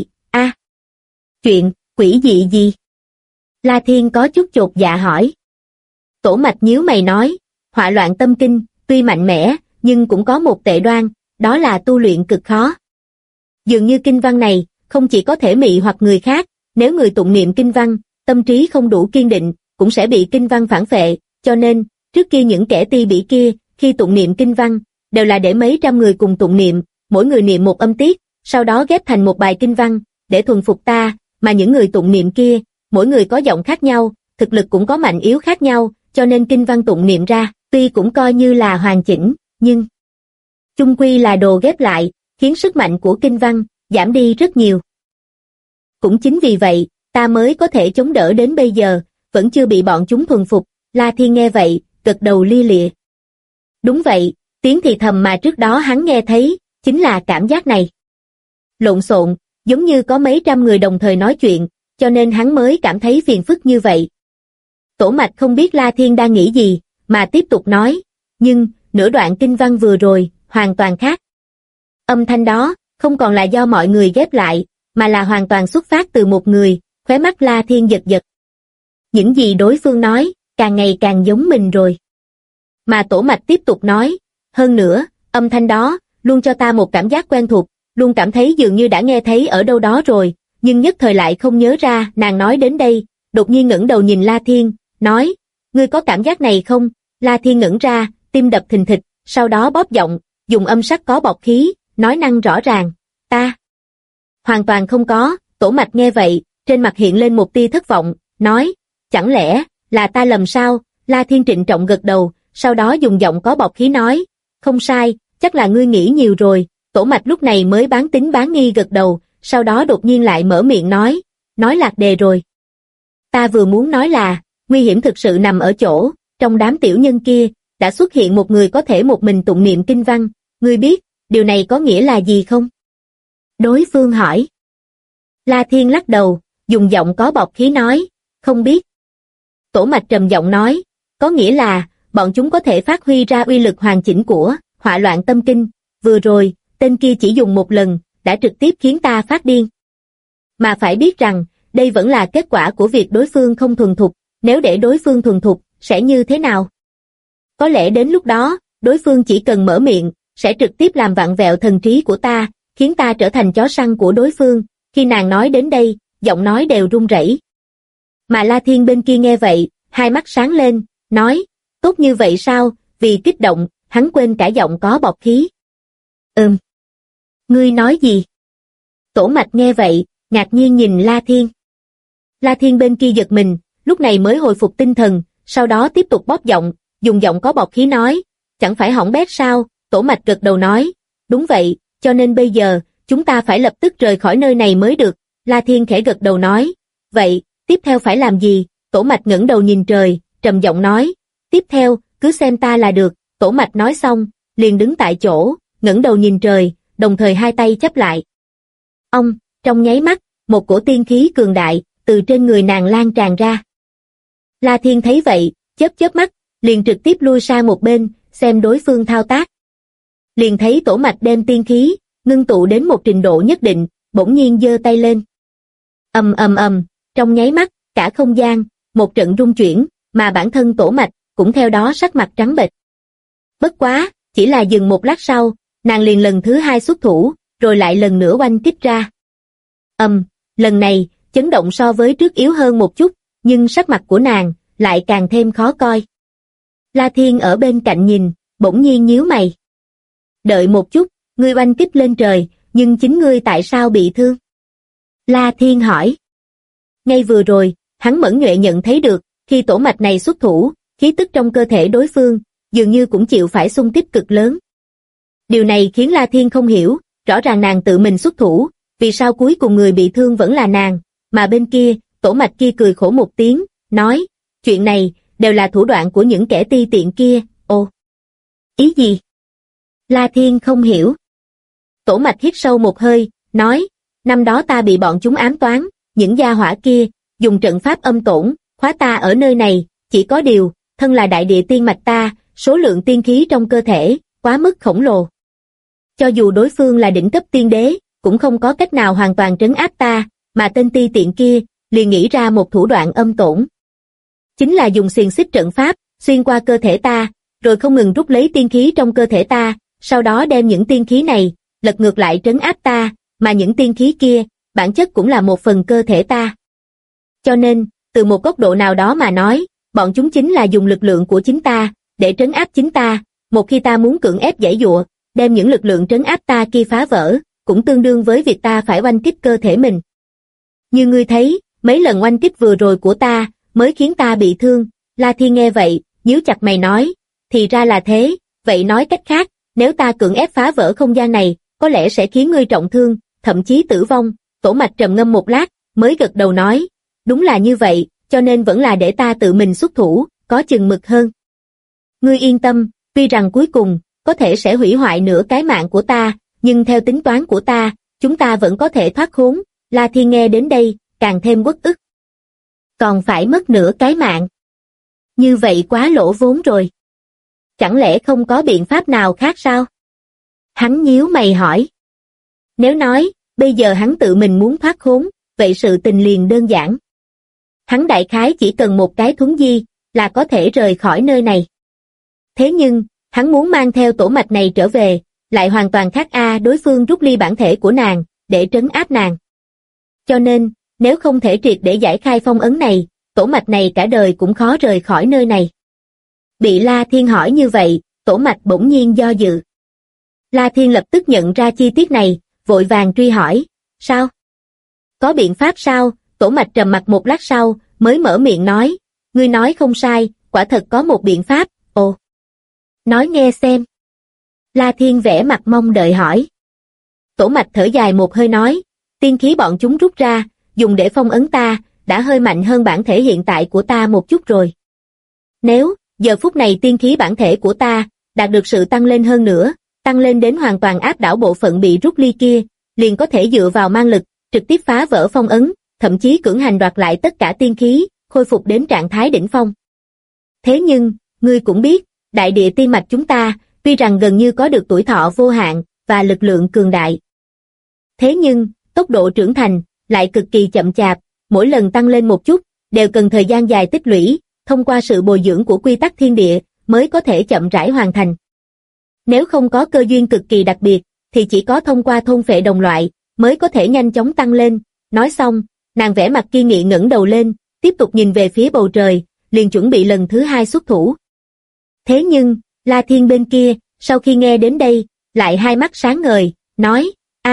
chuyện, quỷ dị gì? La Thiên có chút chột dạ hỏi. Tổ Mạch nhíu mày nói, Họa Loạn Tâm Kinh, tuy mạnh mẽ, nhưng cũng có một tệ đoan, đó là tu luyện cực khó. Dường như kinh văn này, không chỉ có thể mị hoặc người khác, nếu người tụng niệm kinh văn, tâm trí không đủ kiên định, cũng sẽ bị kinh văn phản phệ, cho nên, trước kia những kẻ ti bỉ kia, khi tụng niệm kinh văn, đều là để mấy trăm người cùng tụng niệm, mỗi người niệm một âm tiết, sau đó ghép thành một bài kinh văn, để thuần phục ta, mà những người tụng niệm kia, mỗi người có giọng khác nhau, thực lực cũng có mạnh yếu khác nhau, cho nên kinh văn tụng niệm ra, tuy cũng coi như là hoàn chỉnh, nhưng chung quy là đồ ghép lại, khiến sức mạnh của kinh văn giảm đi rất nhiều. Cũng chính vì vậy, ta mới có thể chống đỡ đến bây giờ, vẫn chưa bị bọn chúng thuần phục. La Thiên nghe vậy, gật đầu lia lịa. Đúng vậy, tiếng thì thầm mà trước đó hắn nghe thấy, chính là cảm giác này. Lộn xộn, giống như có mấy trăm người đồng thời nói chuyện, cho nên hắn mới cảm thấy phiền phức như vậy. Tổ Mạch không biết La Thiên đang nghĩ gì, mà tiếp tục nói, nhưng, nửa đoạn kinh văn vừa rồi, hoàn toàn khác. Âm thanh đó, không còn là do mọi người ghép lại, mà là hoàn toàn xuất phát từ một người, khóe mắt La Thiên giật giật. Những gì đối phương nói, càng ngày càng giống mình rồi. Mà Tổ Mạch tiếp tục nói, hơn nữa, âm thanh đó, luôn cho ta một cảm giác quen thuộc, luôn cảm thấy dường như đã nghe thấy ở đâu đó rồi, nhưng nhất thời lại không nhớ ra. Nàng nói đến đây, đột nhiên ngẩng đầu nhìn La Thiên, nói, ngươi có cảm giác này không? La Thiên ngẩn ra, tim đập thình thịch, sau đó bóp giọng, dùng âm sắc có bọc khí, nói năng rõ ràng, ta hoàn toàn không có. Tổ Mạch nghe vậy, trên mặt hiện lên một tia thất vọng, nói, chẳng lẽ là ta lầm sao? La Thiên trịnh trọng gật đầu, sau đó dùng giọng có bọc khí nói, không sai, chắc là ngươi nghĩ nhiều rồi. Tổ Mạch lúc này mới bán tín bán nghi gật đầu, sau đó đột nhiên lại mở miệng nói lạc đề rồi. Ta vừa muốn nói là, nguy hiểm thực sự nằm ở chỗ, trong đám tiểu nhân kia, đã xuất hiện một người có thể một mình tụng niệm kinh văn, ngươi biết, điều này có nghĩa là gì không? Đối phương hỏi. La Thiên lắc đầu, dùng giọng có bọc khí nói, không biết. Tổ Mạch trầm giọng nói, có nghĩa là, bọn chúng có thể phát huy ra uy lực hoàn chỉnh của Hỏa Loạn Tâm Kinh, vừa rồi, tên kia chỉ dùng một lần, đã trực tiếp khiến ta phát điên. Mà phải biết rằng, đây vẫn là kết quả của việc đối phương không thuần thục, nếu để đối phương thuần thục, sẽ như thế nào? Có lẽ đến lúc đó, đối phương chỉ cần mở miệng, sẽ trực tiếp làm vặn vẹo thần trí của ta, khiến ta trở thành chó săn của đối phương. Khi nàng nói đến đây, giọng nói đều run rẩy. Mà La Thiên bên kia nghe vậy, hai mắt sáng lên, nói, tốt như vậy sao? Vì kích động, hắn quên cả giọng có bọc khí. Ngươi nói gì? Tổ Mạch nghe vậy, ngạc nhiên nhìn La Thiên. La Thiên bên kia giật mình, lúc này mới hồi phục tinh thần, sau đó tiếp tục bóp giọng, dùng giọng có bọc khí nói, chẳng phải hỏng bét sao? Tổ Mạch gật đầu nói, đúng vậy, cho nên bây giờ, chúng ta phải lập tức rời khỏi nơi này mới được. La Thiên khẽ gật đầu nói, vậy, tiếp theo phải làm gì? Tổ Mạch ngẩng đầu nhìn trời, trầm giọng nói, tiếp theo, cứ xem ta là được. Tổ Mạch nói xong, liền đứng tại chỗ, ngẩng đầu nhìn trời, đồng thời hai tay chắp lại. Trong nháy mắt, một cổ tiên khí cường đại, từ trên người nàng lan tràn ra. La Thiên thấy vậy, chớp mắt, liền trực tiếp lui sang một bên, xem đối phương thao tác. Liền thấy Tổ Mạch đem tiên khí, ngưng tụ đến một trình độ nhất định, bỗng nhiên giơ tay lên. Trong nháy mắt, cả không gian, một trận rung chuyển, mà bản thân Tổ Mạch, cũng theo đó sắc mặt trắng bệch. Bất quá, chỉ là dừng một lát sau, nàng liền lần thứ hai xuất thủ, rồi lại lần nữa oanh kích ra. Lần này, chấn động so với trước yếu hơn một chút, nhưng sắc mặt của nàng, lại càng thêm khó coi. La Thiên ở bên cạnh nhìn, bỗng nhiên nhíu mày. Đợi một chút, ngươi oanh kích lên trời, nhưng chính ngươi tại sao bị thương? La Thiên hỏi. Ngay vừa rồi, hắn mẫn nhuệ nhận thấy được, khi Tổ Mạch này xuất thủ, khí tức trong cơ thể đối phương, dường như cũng chịu phải xung kích cực lớn. Điều này khiến La Thiên không hiểu, rõ ràng nàng tự mình xuất thủ, vì sao cuối cùng người bị thương vẫn là nàng, mà bên kia, Tổ Mạch kia cười khổ một tiếng, nói, chuyện này, đều là thủ đoạn của những kẻ ti tiện kia. Ồ, ý gì? La Thiên không hiểu. Tổ Mạch hít sâu một hơi, nói, năm đó ta bị bọn chúng ám toán, những gia hỏa kia, dùng trận pháp âm tổn, khóa ta ở nơi này, chỉ có điều, thân là đại địa tiên mạch ta, số lượng tiên khí trong cơ thể, quá mức khổng lồ. Cho dù đối phương là đỉnh cấp tiên đế, cũng không có cách nào hoàn toàn trấn áp ta, mà tên ti tiện kia, liền nghĩ ra một thủ đoạn âm tổn. Chính là dùng xiềng xích trận pháp, xuyên qua cơ thể ta, rồi không ngừng rút lấy tiên khí trong cơ thể ta, sau đó đem những tiên khí này, lật ngược lại trấn áp ta, mà những tiên khí kia, bản chất cũng là một phần cơ thể ta. Cho nên, từ một góc độ nào đó mà nói, bọn chúng chính là dùng lực lượng của chính ta, để trấn áp chính ta, một khi ta muốn cưỡng ép giãy giụa, đem những lực lượng trấn áp ta kia phá vỡ, cũng tương đương với việc ta phải oanh kích cơ thể mình. Như ngươi thấy, mấy lần oanh kích vừa rồi của ta, mới khiến ta bị thương. La Thiên nghe vậy, nhíu chặt mày nói, thì ra là thế, vậy nói cách khác, nếu ta cưỡng ép phá vỡ không gian này, có lẽ sẽ khiến ngươi trọng thương, thậm chí tử vong. Tổ Mạch trầm ngâm một lát, mới gật đầu nói, đúng là như vậy, cho nên vẫn là để ta tự mình xuất thủ, có chừng mực hơn. Ngươi yên tâm, tuy rằng cuối cùng, có thể sẽ hủy hoại nửa cái mạng của ta, nhưng theo tính toán của ta, chúng ta vẫn có thể thoát khốn. La Thiên nghe đến đây, càng thêm uất ức. Còn phải mất nửa cái mạng. Như vậy quá lỗ vốn rồi. Chẳng lẽ không có biện pháp nào khác sao? Hắn nhíu mày hỏi. Nếu nói, bây giờ hắn tự mình muốn thoát khốn, vậy sự tình liền đơn giản. Hắn đại khái chỉ cần một cái thuấn di, là có thể rời khỏi nơi này. Thế nhưng, hắn muốn mang theo Tổ Mạch này trở về, lại hoàn toàn khác đối phương rút ly bản thể của nàng, để trấn áp nàng. Cho nên, nếu không thể triệt để giải khai phong ấn này, Tổ Mạch này cả đời cũng khó rời khỏi nơi này. Bị La Thiên hỏi như vậy, Tổ Mạch bỗng nhiên do dự. La Thiên lập tức nhận ra chi tiết này, vội vàng truy hỏi, sao? Có biện pháp sao? Tổ Mạch trầm mặc một lát sau, mới mở miệng nói, ngươi nói không sai, quả thật có một biện pháp, ồ. Nói nghe xem. La Thiên vẻ mặt mong đợi hỏi. Tổ Mạch thở dài một hơi nói, tiên khí bọn chúng rút ra, dùng để phong ấn ta, đã hơi mạnh hơn bản thể hiện tại của ta một chút rồi. Nếu, giờ phút này tiên khí bản thể của ta, đạt được sự tăng lên hơn nữa, tăng lên đến hoàn toàn áp đảo bộ phận bị rút ly kia, liền có thể dựa vào mang lực, trực tiếp phá vỡ phong ấn, thậm chí cưỡng hành đoạt lại tất cả tiên khí, khôi phục đến trạng thái đỉnh phong. Thế nhưng, ngươi cũng biết, đại địa tiên mạch chúng ta, tuy rằng gần như có được tuổi thọ vô hạn, và lực lượng cường đại. Thế nhưng, tốc độ trưởng thành, lại cực kỳ chậm chạp, mỗi lần tăng lên một chút, đều cần thời gian dài tích lũy, thông qua sự bồi dưỡng của quy tắc thiên địa, mới có thể chậm rãi hoàn thành. Nếu không có cơ duyên cực kỳ đặc biệt, thì chỉ có thông qua thôn phệ đồng loại, mới có thể nhanh chóng tăng lên. Nói xong, nàng vẻ mặt kiên nghị ngẩng đầu lên, tiếp tục nhìn về phía bầu trời, liền chuẩn bị lần thứ hai xuất thủ. Thế nhưng, La Thiên bên kia, sau khi nghe đến đây, lại hai mắt sáng ngời, nói,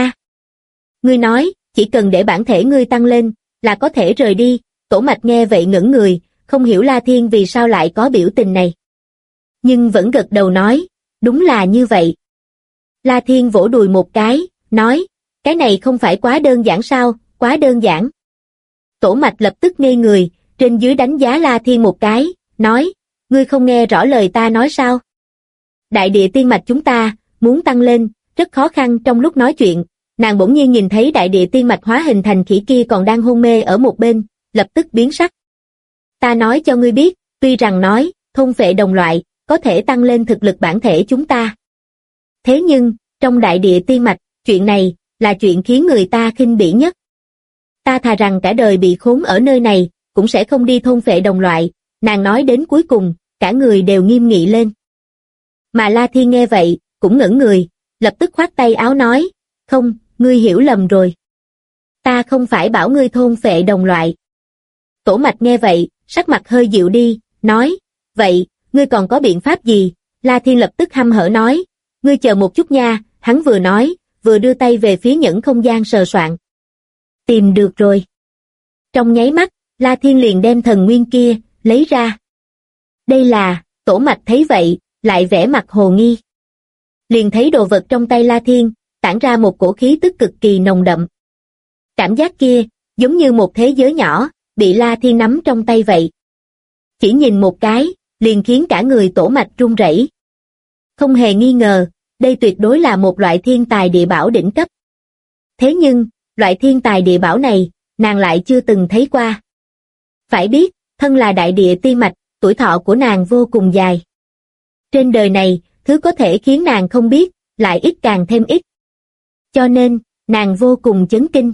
ngươi nói, chỉ cần để bản thể ngươi tăng lên, là có thể rời đi. Tổ Mạch nghe vậy ngẩn người, không hiểu La Thiên vì sao lại có biểu tình này. Nhưng vẫn gật đầu nói, đúng là như vậy. La Thiên vỗ đùi một cái, nói, cái này không phải quá đơn giản sao, quá đơn giản. Tổ Mạch lập tức ngây người, trên dưới đánh giá La Thiên một cái, nói, ngươi không nghe rõ lời ta nói sao? Đại địa tiên mạch chúng ta, muốn tăng lên, rất khó khăn. Trong lúc nói chuyện, nàng bỗng nhiên nhìn thấy đại địa tiên mạch hóa hình thành khỉ kia còn đang hôn mê ở một bên, lập tức biến sắc. Ta nói cho ngươi biết, tuy rằng nói, thôn phệ đồng loại, có thể tăng lên thực lực bản thể chúng ta. Thế nhưng, trong đại địa tiên mạch, chuyện này, là chuyện khiến người ta khinh bỉ nhất. Ta thà rằng cả đời bị khốn ở nơi này, cũng sẽ không đi thôn phệ đồng loại. Nàng nói đến cuối cùng, cả người đều nghiêm nghị lên. Mà La Thiên nghe vậy, cũng ngẩn người, lập tức khoát tay áo nói, không, ngươi hiểu lầm rồi. Ta không phải bảo ngươi thôn phệ đồng loại. Tổ Mạch nghe vậy, sắc mặt hơi dịu đi, nói, vậy, ngươi còn có biện pháp gì? La Thiên lập tức hăm hở nói, ngươi chờ một chút nha. Hắn vừa nói, vừa đưa tay về phía nhẫn không gian sờ soạn. Tìm được rồi. Trong nháy mắt, La Thiên liền đem thần nguyên kia, lấy ra. Đây là, Tổ Mạch thấy vậy, lại vẻ mặt hồ nghi. Liền thấy đồ vật trong tay La Thiên, tản ra một cổ khí tức cực kỳ nồng đậm. Cảm giác kia, giống như một thế giới nhỏ, bị La Thiên nắm trong tay vậy. Chỉ nhìn một cái, liền khiến cả người Tổ Mạch run rẩy. Không hề nghi ngờ, đây tuyệt đối là một loại thiên tài địa bảo đỉnh cấp. Thế nhưng, loại thiên tài địa bảo này, nàng lại chưa từng thấy qua. Phải biết, thân là đại địa tiên mạch, tuổi thọ của nàng vô cùng dài. Trên đời này, thứ có thể khiến nàng không biết, lại ít càng thêm ít. Cho nên, nàng vô cùng chấn kinh.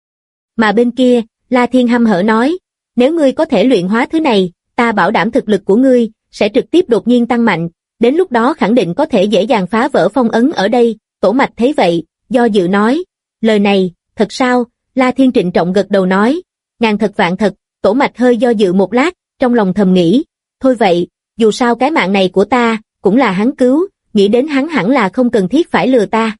Mà bên kia, La Thiên hăm hở nói, nếu ngươi có thể luyện hóa thứ này, ta bảo đảm thực lực của ngươi, sẽ trực tiếp đột nhiên tăng mạnh, đến lúc đó khẳng định có thể dễ dàng phá vỡ phong ấn ở đây. Tổ Mạch thấy vậy, do dự nói, lời này, thật sao? La Thiên trịnh trọng gật đầu nói, ngàn thật vạn thật. Tổ Mạch hơi do dự một lát, trong lòng thầm nghĩ, thôi vậy, dù sao cái mạng này của ta, cũng là hắn cứu, nghĩ đến hắn hẳn là không cần thiết phải lừa ta.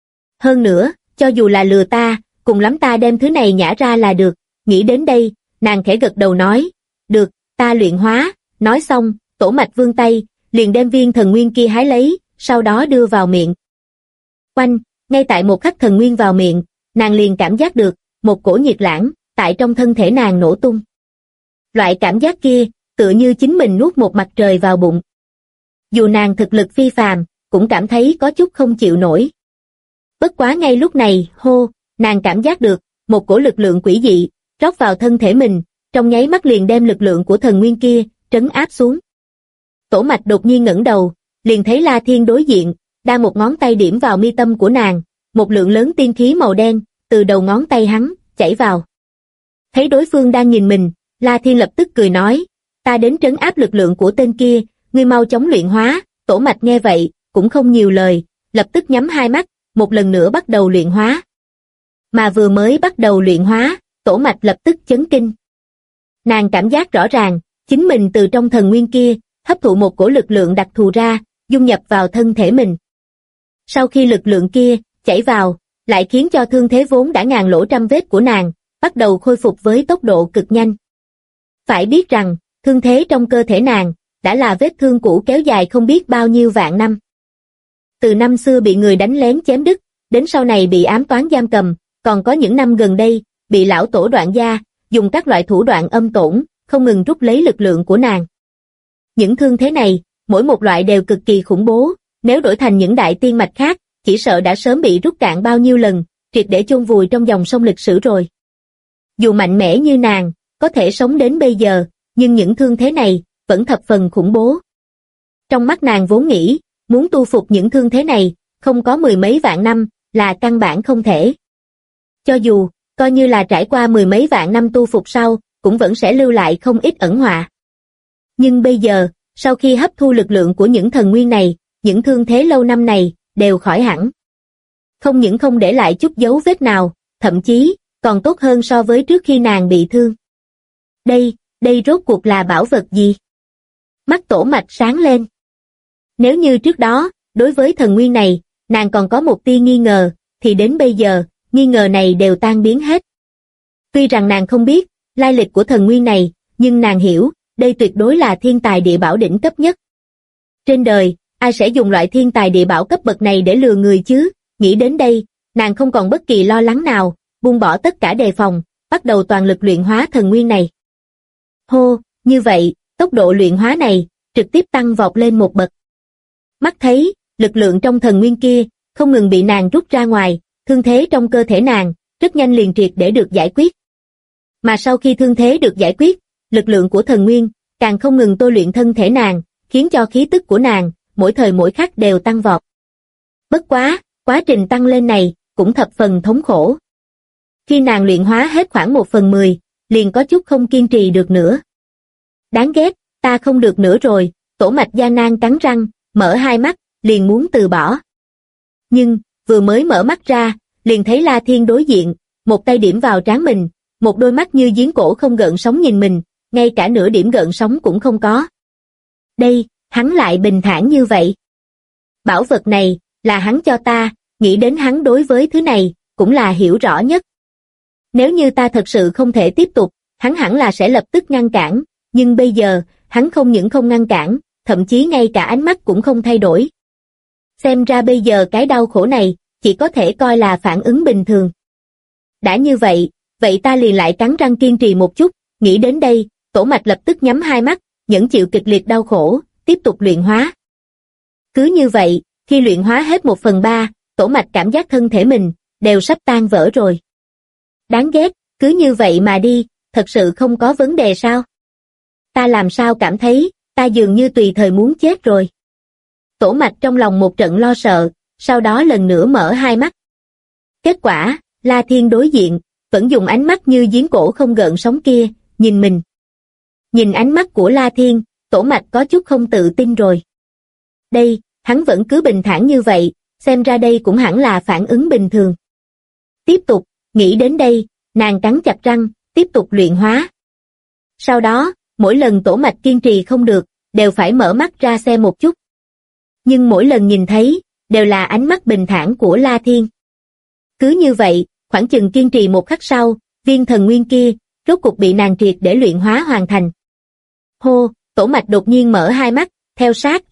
Hơn nữa, cho dù là lừa ta, cùng lắm ta đem thứ này nhả ra là được. Nghĩ đến đây, nàng khẽ gật đầu nói, được, ta luyện hóa. Nói xong, Tổ Mạch vươn tay, liền đem viên thần nguyên kia hái lấy, sau đó đưa vào miệng. Oanh, ngay tại một khắc thần nguyên vào miệng, nàng liền cảm giác được, một cổ nhiệt lãng, tại trong thân thể nàng nổ tung. Loại cảm giác kia, tựa như chính mình nuốt một mặt trời vào bụng. Dù nàng thực lực phi phàm, cũng cảm thấy có chút không chịu nổi. Bất quá ngay lúc này, nàng cảm giác được, một cổ lực lượng quỷ dị, rót vào thân thể mình, trong nháy mắt liền đem lực lượng của thần nguyên kia, trấn áp xuống. Tổ Mạch đột nhiên ngẩng đầu, liền thấy La Thiên đối diện, đang một ngón tay điểm vào mi tâm của nàng, một lượng lớn tiên khí màu đen, từ đầu ngón tay hắn, chảy vào. Thấy đối phương đang nhìn mình, La Thiên lập tức cười nói, ta đến trấn áp lực lượng của tên kia, ngươi mau chóng luyện hóa. Tổ Mạch nghe vậy, cũng không nhiều lời, lập tức nhắm hai mắt, một lần nữa bắt đầu luyện hóa. Mà vừa mới bắt đầu luyện hóa, Tổ Mạch lập tức chấn kinh. Nàng cảm giác rõ ràng, chính mình từ trong thần nguyên kia, hấp thụ một cổ lực lượng đặc thù ra, dung nhập vào thân thể mình. Sau khi lực lượng kia chảy vào, lại khiến cho thương thế vốn đã ngàn lỗ trăm vết của nàng bắt đầu khôi phục với tốc độ cực nhanh. Phải biết rằng, thương thế trong cơ thể nàng đã là vết thương cũ kéo dài không biết bao nhiêu vạn năm. Từ năm xưa bị người đánh lén chém đứt, đến sau này bị ám toán giam cầm, còn có những năm gần đây, bị lão tổ đoạn gia, dùng các loại thủ đoạn âm tổn, không ngừng rút lấy lực lượng của nàng. Những thương thế này, mỗi một loại đều cực kỳ khủng bố, nếu đổi thành những đại tiên mạch khác, chỉ sợ đã sớm bị rút cạn bao nhiêu lần, triệt để chôn vùi trong dòng sông lịch sử rồi. Dù mạnh mẽ như nàng, có thể sống đến bây giờ, nhưng những thương thế này, vẫn thập phần khủng bố. Trong mắt nàng vốn nghĩ, muốn tu phục những thương thế này, không có mười mấy vạn năm, là căn bản không thể. Cho dù, coi như là trải qua mười mấy vạn năm tu phục sau, cũng vẫn sẽ lưu lại không ít ẩn họa. Nhưng bây giờ, sau khi hấp thu lực lượng của những thần nguyên này, những thương thế lâu năm này, đều khỏi hẳn. Không những không để lại chút dấu vết nào, thậm chí, còn tốt hơn so với trước khi nàng bị thương. Đây rốt cuộc là bảo vật gì? Mắt Tổ Mạch sáng lên. Nếu như trước đó, đối với thần nguyên này, nàng còn có một tia nghi ngờ, thì đến bây giờ, nghi ngờ này đều tan biến hết. Tuy rằng nàng không biết lai lịch của thần nguyên này, nhưng nàng hiểu, đây tuyệt đối là thiên tài địa bảo đỉnh cấp nhất. Trên đời, ai sẽ dùng loại thiên tài địa bảo cấp bậc này để lừa người chứ? Nghĩ đến đây, nàng không còn bất kỳ lo lắng nào, buông bỏ tất cả đề phòng, bắt đầu toàn lực luyện hóa thần nguyên này. Hô, như vậy, tốc độ luyện hóa này, trực tiếp tăng vọt lên một bậc. Mắt thấy, lực lượng trong thần nguyên kia, không ngừng bị nàng rút ra ngoài, thương thế trong cơ thể nàng, rất nhanh liền triệt để được giải quyết. Mà sau khi thương thế được giải quyết, lực lượng của thần nguyên, càng không ngừng tôi luyện thân thể nàng, khiến cho khí tức của nàng, mỗi thời mỗi khắc đều tăng vọt. Bất quá, quá trình tăng lên này, cũng thập phần thống khổ. Khi nàng luyện hóa hết khoảng 1/10, liền có chút không kiên trì được nữa. Đáng ghét, ta không được nữa rồi, Tổ Mạch gian nan cắn răng, mở hai mắt, liền muốn từ bỏ. Nhưng, vừa mới mở mắt ra, liền thấy La Thiên đối diện, một tay điểm vào trán mình, một đôi mắt như giếng cổ không gợn sóng nhìn mình, ngay cả nửa điểm gợn sóng cũng không có. Đây, hắn lại bình thản như vậy. Bảo vật này, là hắn cho ta, nghĩ đến hắn đối với thứ này, cũng là hiểu rõ nhất. Nếu như ta thật sự không thể tiếp tục, hắn hẳn là sẽ lập tức ngăn cản, nhưng bây giờ, hắn không những không ngăn cản, thậm chí ngay cả ánh mắt cũng không thay đổi. Xem ra bây giờ cái đau khổ này, chỉ có thể coi là phản ứng bình thường. Đã như vậy, vậy ta liền lại cắn răng kiên trì một chút, nghĩ đến đây, Tổ Mạch lập tức nhắm hai mắt, nhẫn chịu kịch liệt đau khổ, tiếp tục luyện hóa. Cứ như vậy, khi luyện hóa hết 1/3, Tổ Mạch cảm giác thân thể mình, đều sắp tan vỡ rồi. Đáng ghét, cứ như vậy mà đi, thật sự không có vấn đề sao? Ta làm sao cảm thấy, ta dường như tùy thời muốn chết rồi. Tổ Mạch trong lòng một trận lo sợ, sau đó lần nữa mở hai mắt. Kết quả, La Thiên đối diện, vẫn dùng ánh mắt như giếng cổ không gợn sóng kia, nhìn mình. Nhìn ánh mắt của La Thiên, Tổ Mạch có chút không tự tin rồi. Đây, hắn vẫn cứ bình thản như vậy, xem ra đây cũng hẳn là phản ứng bình thường. Tiếp tục, nghĩ đến đây, nàng cắn chặt răng, tiếp tục luyện hóa. Sau đó, mỗi lần Tổ Mạch kiên trì không được, đều phải mở mắt ra xem một chút. Nhưng mỗi lần nhìn thấy, đều là ánh mắt bình thản của La Thiên. Cứ như vậy, khoảng chừng kiên trì một khắc sau, viên thần nguyên kia, rốt cục bị nàng triệt để luyện hóa hoàn thành. Hô, Tổ Mạch đột nhiên mở hai mắt, theo sát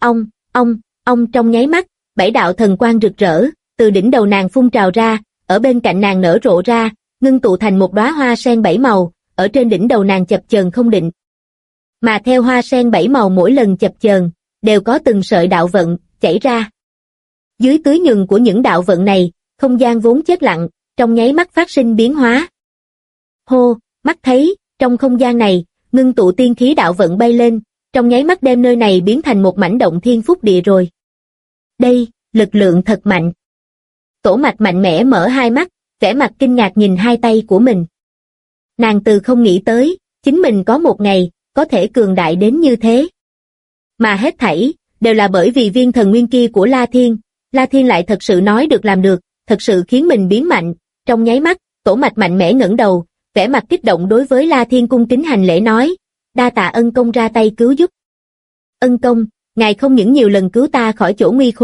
ông trong nháy mắt, 7 đạo thần quang rực rỡ, từ đỉnh đầu nàng phun trào ra, ở bên cạnh nàng nở rộ ra, ngưng tụ thành một đóa hoa sen 7 màu, ở trên đỉnh đầu nàng chập chờn không định. Mà theo hoa sen 7 màu mỗi lần chập chờn, đều có từng sợi đạo vận chảy ra. Dưới tưới nhường của những đạo vận này, không gian vốn chết lặng, trong nháy mắt phát sinh biến hóa. Hô, mắt thấy, trong không gian này, ngưng tụ tiên khí đạo vận bay lên, trong nháy mắt đem nơi này biến thành một mảnh động thiên phúc địa rồi. Đây, lực lượng thật mạnh. Tổ Mạch mạnh mẽ mở hai mắt, vẻ mặt kinh ngạc nhìn hai tay của mình. Nàng từ không nghĩ tới, chính mình có một ngày, có thể cường đại đến như thế. Mà hết thảy, đều là bởi vì viên thần nguyên kia của La Thiên. La Thiên lại thật sự nói được làm được, thật sự khiến mình biến mạnh. Trong nháy mắt, Tổ Mạch mạnh mẽ ngẩng đầu, vẻ mặt kích động đối với La Thiên cung kính hành lễ nói, đa tạ ân công ra tay cứu giúp. Ân công, ngài không những nhiều lần cứu ta khỏi chỗ nguy khốn,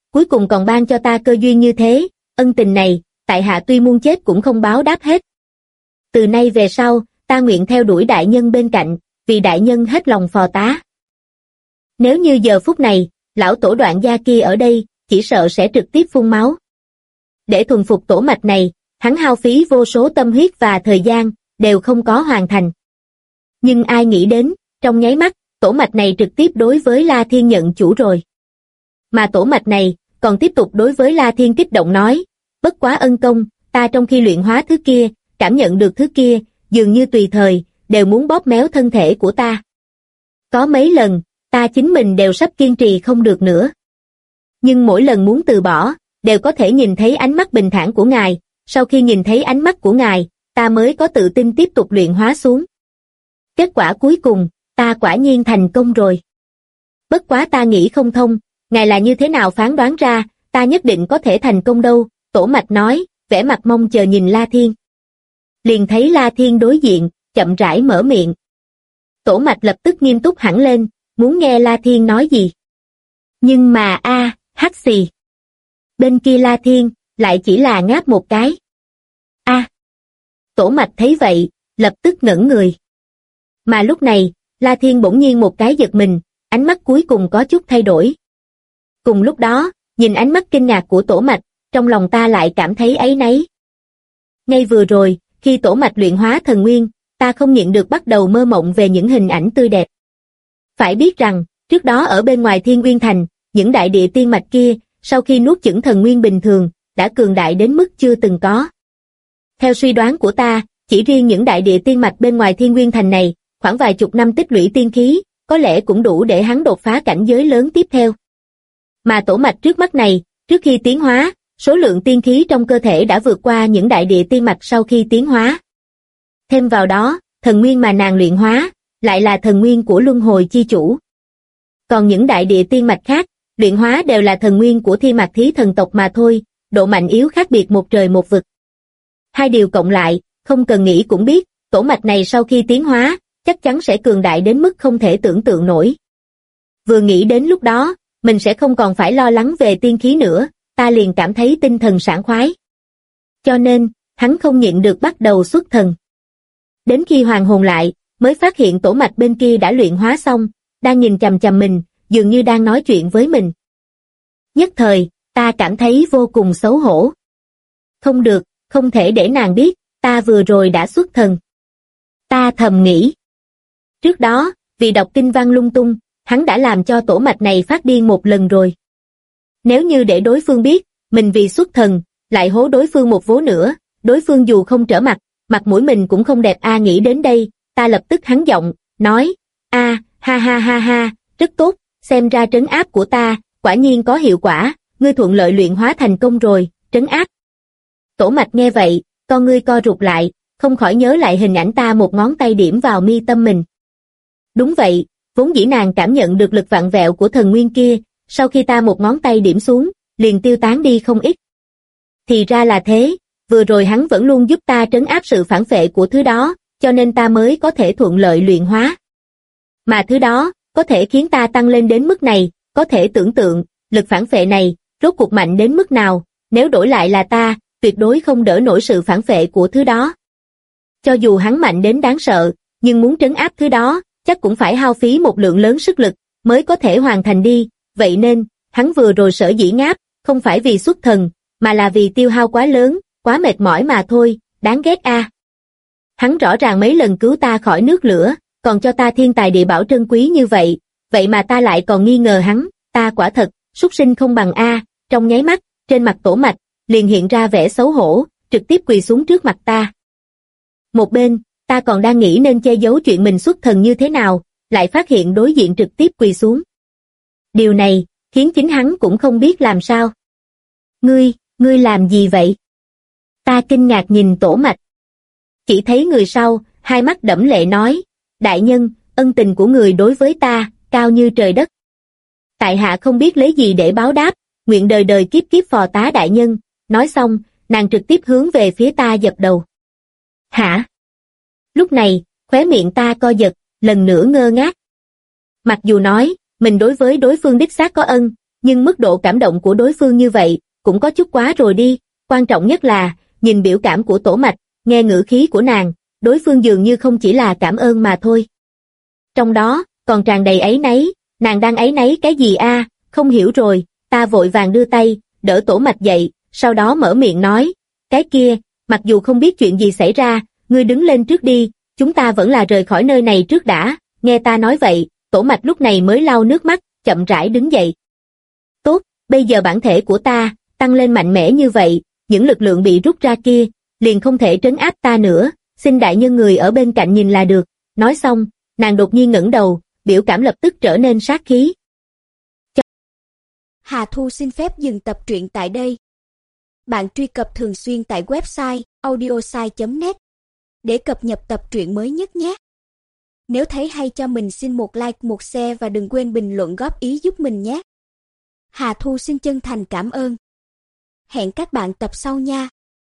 cuối cùng còn ban cho ta cơ duyên như thế, ân tình này, tại hạ tuy muôn chết cũng không báo đáp hết. Từ nay về sau, ta nguyện theo đuổi đại nhân bên cạnh, vì đại nhân hết lòng phò tá. Nếu như giờ phút này, lão tổ Đoạn gia kia ở đây, chỉ sợ sẽ trực tiếp phun máu. Để thuần phục tổ mạch này, hắn hao phí vô số tâm huyết và thời gian, đều không có hoàn thành. Nhưng ai nghĩ đến, trong nháy mắt, tổ mạch này trực tiếp đối với La Thiên nhận chủ rồi. Mà tổ mạch này, còn tiếp tục đối với La Thiên kích động nói, bất quá ân công, ta trong khi luyện hóa thứ kia, cảm nhận được thứ kia, dường như tùy thời, đều muốn bóp méo thân thể của ta. Có mấy lần, ta chính mình đều sắp kiên trì không được nữa. Nhưng mỗi lần muốn từ bỏ, đều có thể nhìn thấy ánh mắt bình thản của ngài, sau khi nhìn thấy ánh mắt của ngài, ta mới có tự tin tiếp tục luyện hóa xuống. Kết quả cuối cùng, ta quả nhiên thành công rồi. Bất quá ta nghĩ không thông, ngài là như thế nào phán đoán ra, ta nhất định có thể thành công đâu, tổ mạch nói, vẻ mặt mong chờ nhìn La Thiên. Liền thấy La Thiên đối diện, chậm rãi mở miệng. Tổ mạch lập tức nghiêm túc hẳn lên, muốn nghe La Thiên nói gì. Nhưng mà hắt xì. Bên kia La Thiên, lại chỉ là ngáp một cái. Tổ mạch thấy vậy, lập tức ngẩn người. Mà lúc này, La Thiên bỗng nhiên một cái giật mình, ánh mắt cuối cùng có chút thay đổi. Cùng lúc đó, nhìn ánh mắt kinh ngạc của tổ mạch, trong lòng ta lại cảm thấy áy náy. Ngay vừa rồi, khi tổ mạch luyện hóa thần nguyên, ta không nhịn được bắt đầu mơ mộng về những hình ảnh tươi đẹp. Phải biết rằng, trước đó ở bên ngoài Thiên Uyên Thành, những đại địa tiên mạch kia, sau khi nuốt chửng thần nguyên bình thường, đã cường đại đến mức chưa từng có. Theo suy đoán của ta, chỉ riêng những đại địa tiên mạch bên ngoài Thiên Uyên Thành này, khoảng vài chục năm tích lũy tiên khí, có lẽ cũng đủ để hắn đột phá cảnh giới lớn tiếp theo. Mà tổ mạch trước mắt này, trước khi tiến hóa, số lượng tiên khí trong cơ thể đã vượt qua những đại địa tiên mạch sau khi tiến hóa. Thêm vào đó, thần nguyên mà nàng luyện hóa, lại là thần nguyên của luân hồi chi chủ. Còn những đại địa tiên mạch khác, luyện hóa đều là thần nguyên của Thiên Mạc Thí thần tộc mà thôi, độ mạnh yếu khác biệt một trời một vực. Hai điều cộng lại, không cần nghĩ cũng biết, tổ mạch này sau khi tiến hóa, chắc chắn sẽ cường đại đến mức không thể tưởng tượng nổi. Vừa nghĩ đến lúc đó, mình sẽ không còn phải lo lắng về tiên khí nữa, ta liền cảm thấy tinh thần sảng khoái. Cho nên, hắn không nhịn được bắt đầu xuất thần. Đến khi hoàn hồn lại, mới phát hiện tổ mạch bên kia đã luyện hóa xong, đang nhìn chằm chằm mình, dường như đang nói chuyện với mình. Nhất thời, ta cảm thấy vô cùng xấu hổ. Không được, không thể để nàng biết, ta vừa rồi đã xuất thần. Ta thầm nghĩ. Trước đó, vì đọc kinh văn lung tung, hắn đã làm cho tổ mạch này phát điên một lần rồi. Nếu như để đối phương biết, mình vì xuất thần, lại hố đối phương một vố nữa, đối phương dù không trở mặt, mặt mũi mình cũng không đẹp nghĩ đến đây, ta lập tức hắn giọng, nói, ha ha ha ha, rất tốt, xem ra trấn áp của ta, quả nhiên có hiệu quả, ngươi thuận lợi luyện hóa thành công rồi, trấn áp. Tổ mạch nghe vậy, con ngươi co rụt lại, không khỏi nhớ lại hình ảnh ta một ngón tay điểm vào mi tâm mình. Đúng vậy, vốn dĩ nàng cảm nhận được lực vặn vẹo của thần nguyên kia, sau khi ta một ngón tay điểm xuống, liền tiêu tán đi không ít. Thì ra là thế, vừa rồi hắn vẫn luôn giúp ta trấn áp sự phản phệ của thứ đó, cho nên ta mới có thể thuận lợi luyện hóa. Mà thứ đó, có thể khiến ta tăng lên đến mức này, có thể tưởng tượng, lực phản phệ này, rốt cuộc mạnh đến mức nào, nếu đổi lại là ta, tuyệt đối không đỡ nổi sự phản phệ của thứ đó. Cho dù hắn mạnh đến đáng sợ, nhưng muốn trấn áp thứ đó, chắc cũng phải hao phí một lượng lớn sức lực, mới có thể hoàn thành đi, vậy nên, hắn vừa rồi sở dĩ ngáp, không phải vì xuất thần, mà là vì tiêu hao quá lớn, quá mệt mỏi mà thôi, đáng ghét Hắn rõ ràng mấy lần cứu ta khỏi nước lửa, còn cho ta thiên tài địa bảo trân quý như vậy, vậy mà ta lại còn nghi ngờ hắn, ta quả thật, súc sinh không bằng trong nháy mắt, trên mặt tổ mạch, liền hiện ra vẻ xấu hổ, trực tiếp quỳ xuống trước mặt ta. Một bên, ta còn đang nghĩ nên che giấu chuyện mình xuất thần như thế nào, lại phát hiện đối diện trực tiếp quỳ xuống. Điều này, khiến chính hắn cũng không biết làm sao. Ngươi làm gì vậy? Ta kinh ngạc nhìn tổ mạch. Chỉ thấy người sau, hai mắt đẫm lệ nói, đại nhân, ân tình của người đối với ta, cao như trời đất. Tại hạ không biết lấy gì để báo đáp, nguyện đời đời kiếp kiếp phò tá đại nhân, nói xong, nàng trực tiếp hướng về phía ta dập đầu. Hả? Lúc này, khóe miệng ta co giật, lần nữa ngơ ngác. Mặc dù nói, mình đối với đối phương đích xác có ân, nhưng mức độ cảm động của đối phương như vậy, cũng có chút quá rồi đi, quan trọng nhất là, nhìn biểu cảm của Tổ Mạch, nghe ngữ khí của nàng, đối phương dường như không chỉ là cảm ơn mà thôi. Trong đó, còn tràn đầy áy náy, nàng đang áy náy cái gì a? Không hiểu rồi, ta vội vàng đưa tay, đỡ Tổ Mạch dậy, sau đó mở miệng nói, cái kia, mặc dù không biết chuyện gì xảy ra, ngươi đứng lên trước đi, chúng ta vẫn là rời khỏi nơi này trước đã, nghe ta nói vậy, Tổ Mạch lúc này mới lau nước mắt, chậm rãi đứng dậy. Tốt, bây giờ bản thể của ta, tăng lên mạnh mẽ như vậy, những lực lượng bị rút ra kia, liền không thể trấn áp ta nữa, xin đại nhân người ở bên cạnh nhìn là được, nói xong, nàng đột nhiên ngẩng đầu, biểu cảm lập tức trở nên sát khí. Hà Thu xin phép dừng tập truyện tại đây. Bạn truy cập thường xuyên tại website audiosai.net để cập nhật tập truyện mới nhất nhé. Nếu thấy hay cho mình xin một like, một share và đừng quên bình luận góp ý giúp mình nhé. Hà Thu xin chân thành cảm ơn. Hẹn các bạn tập sau nha.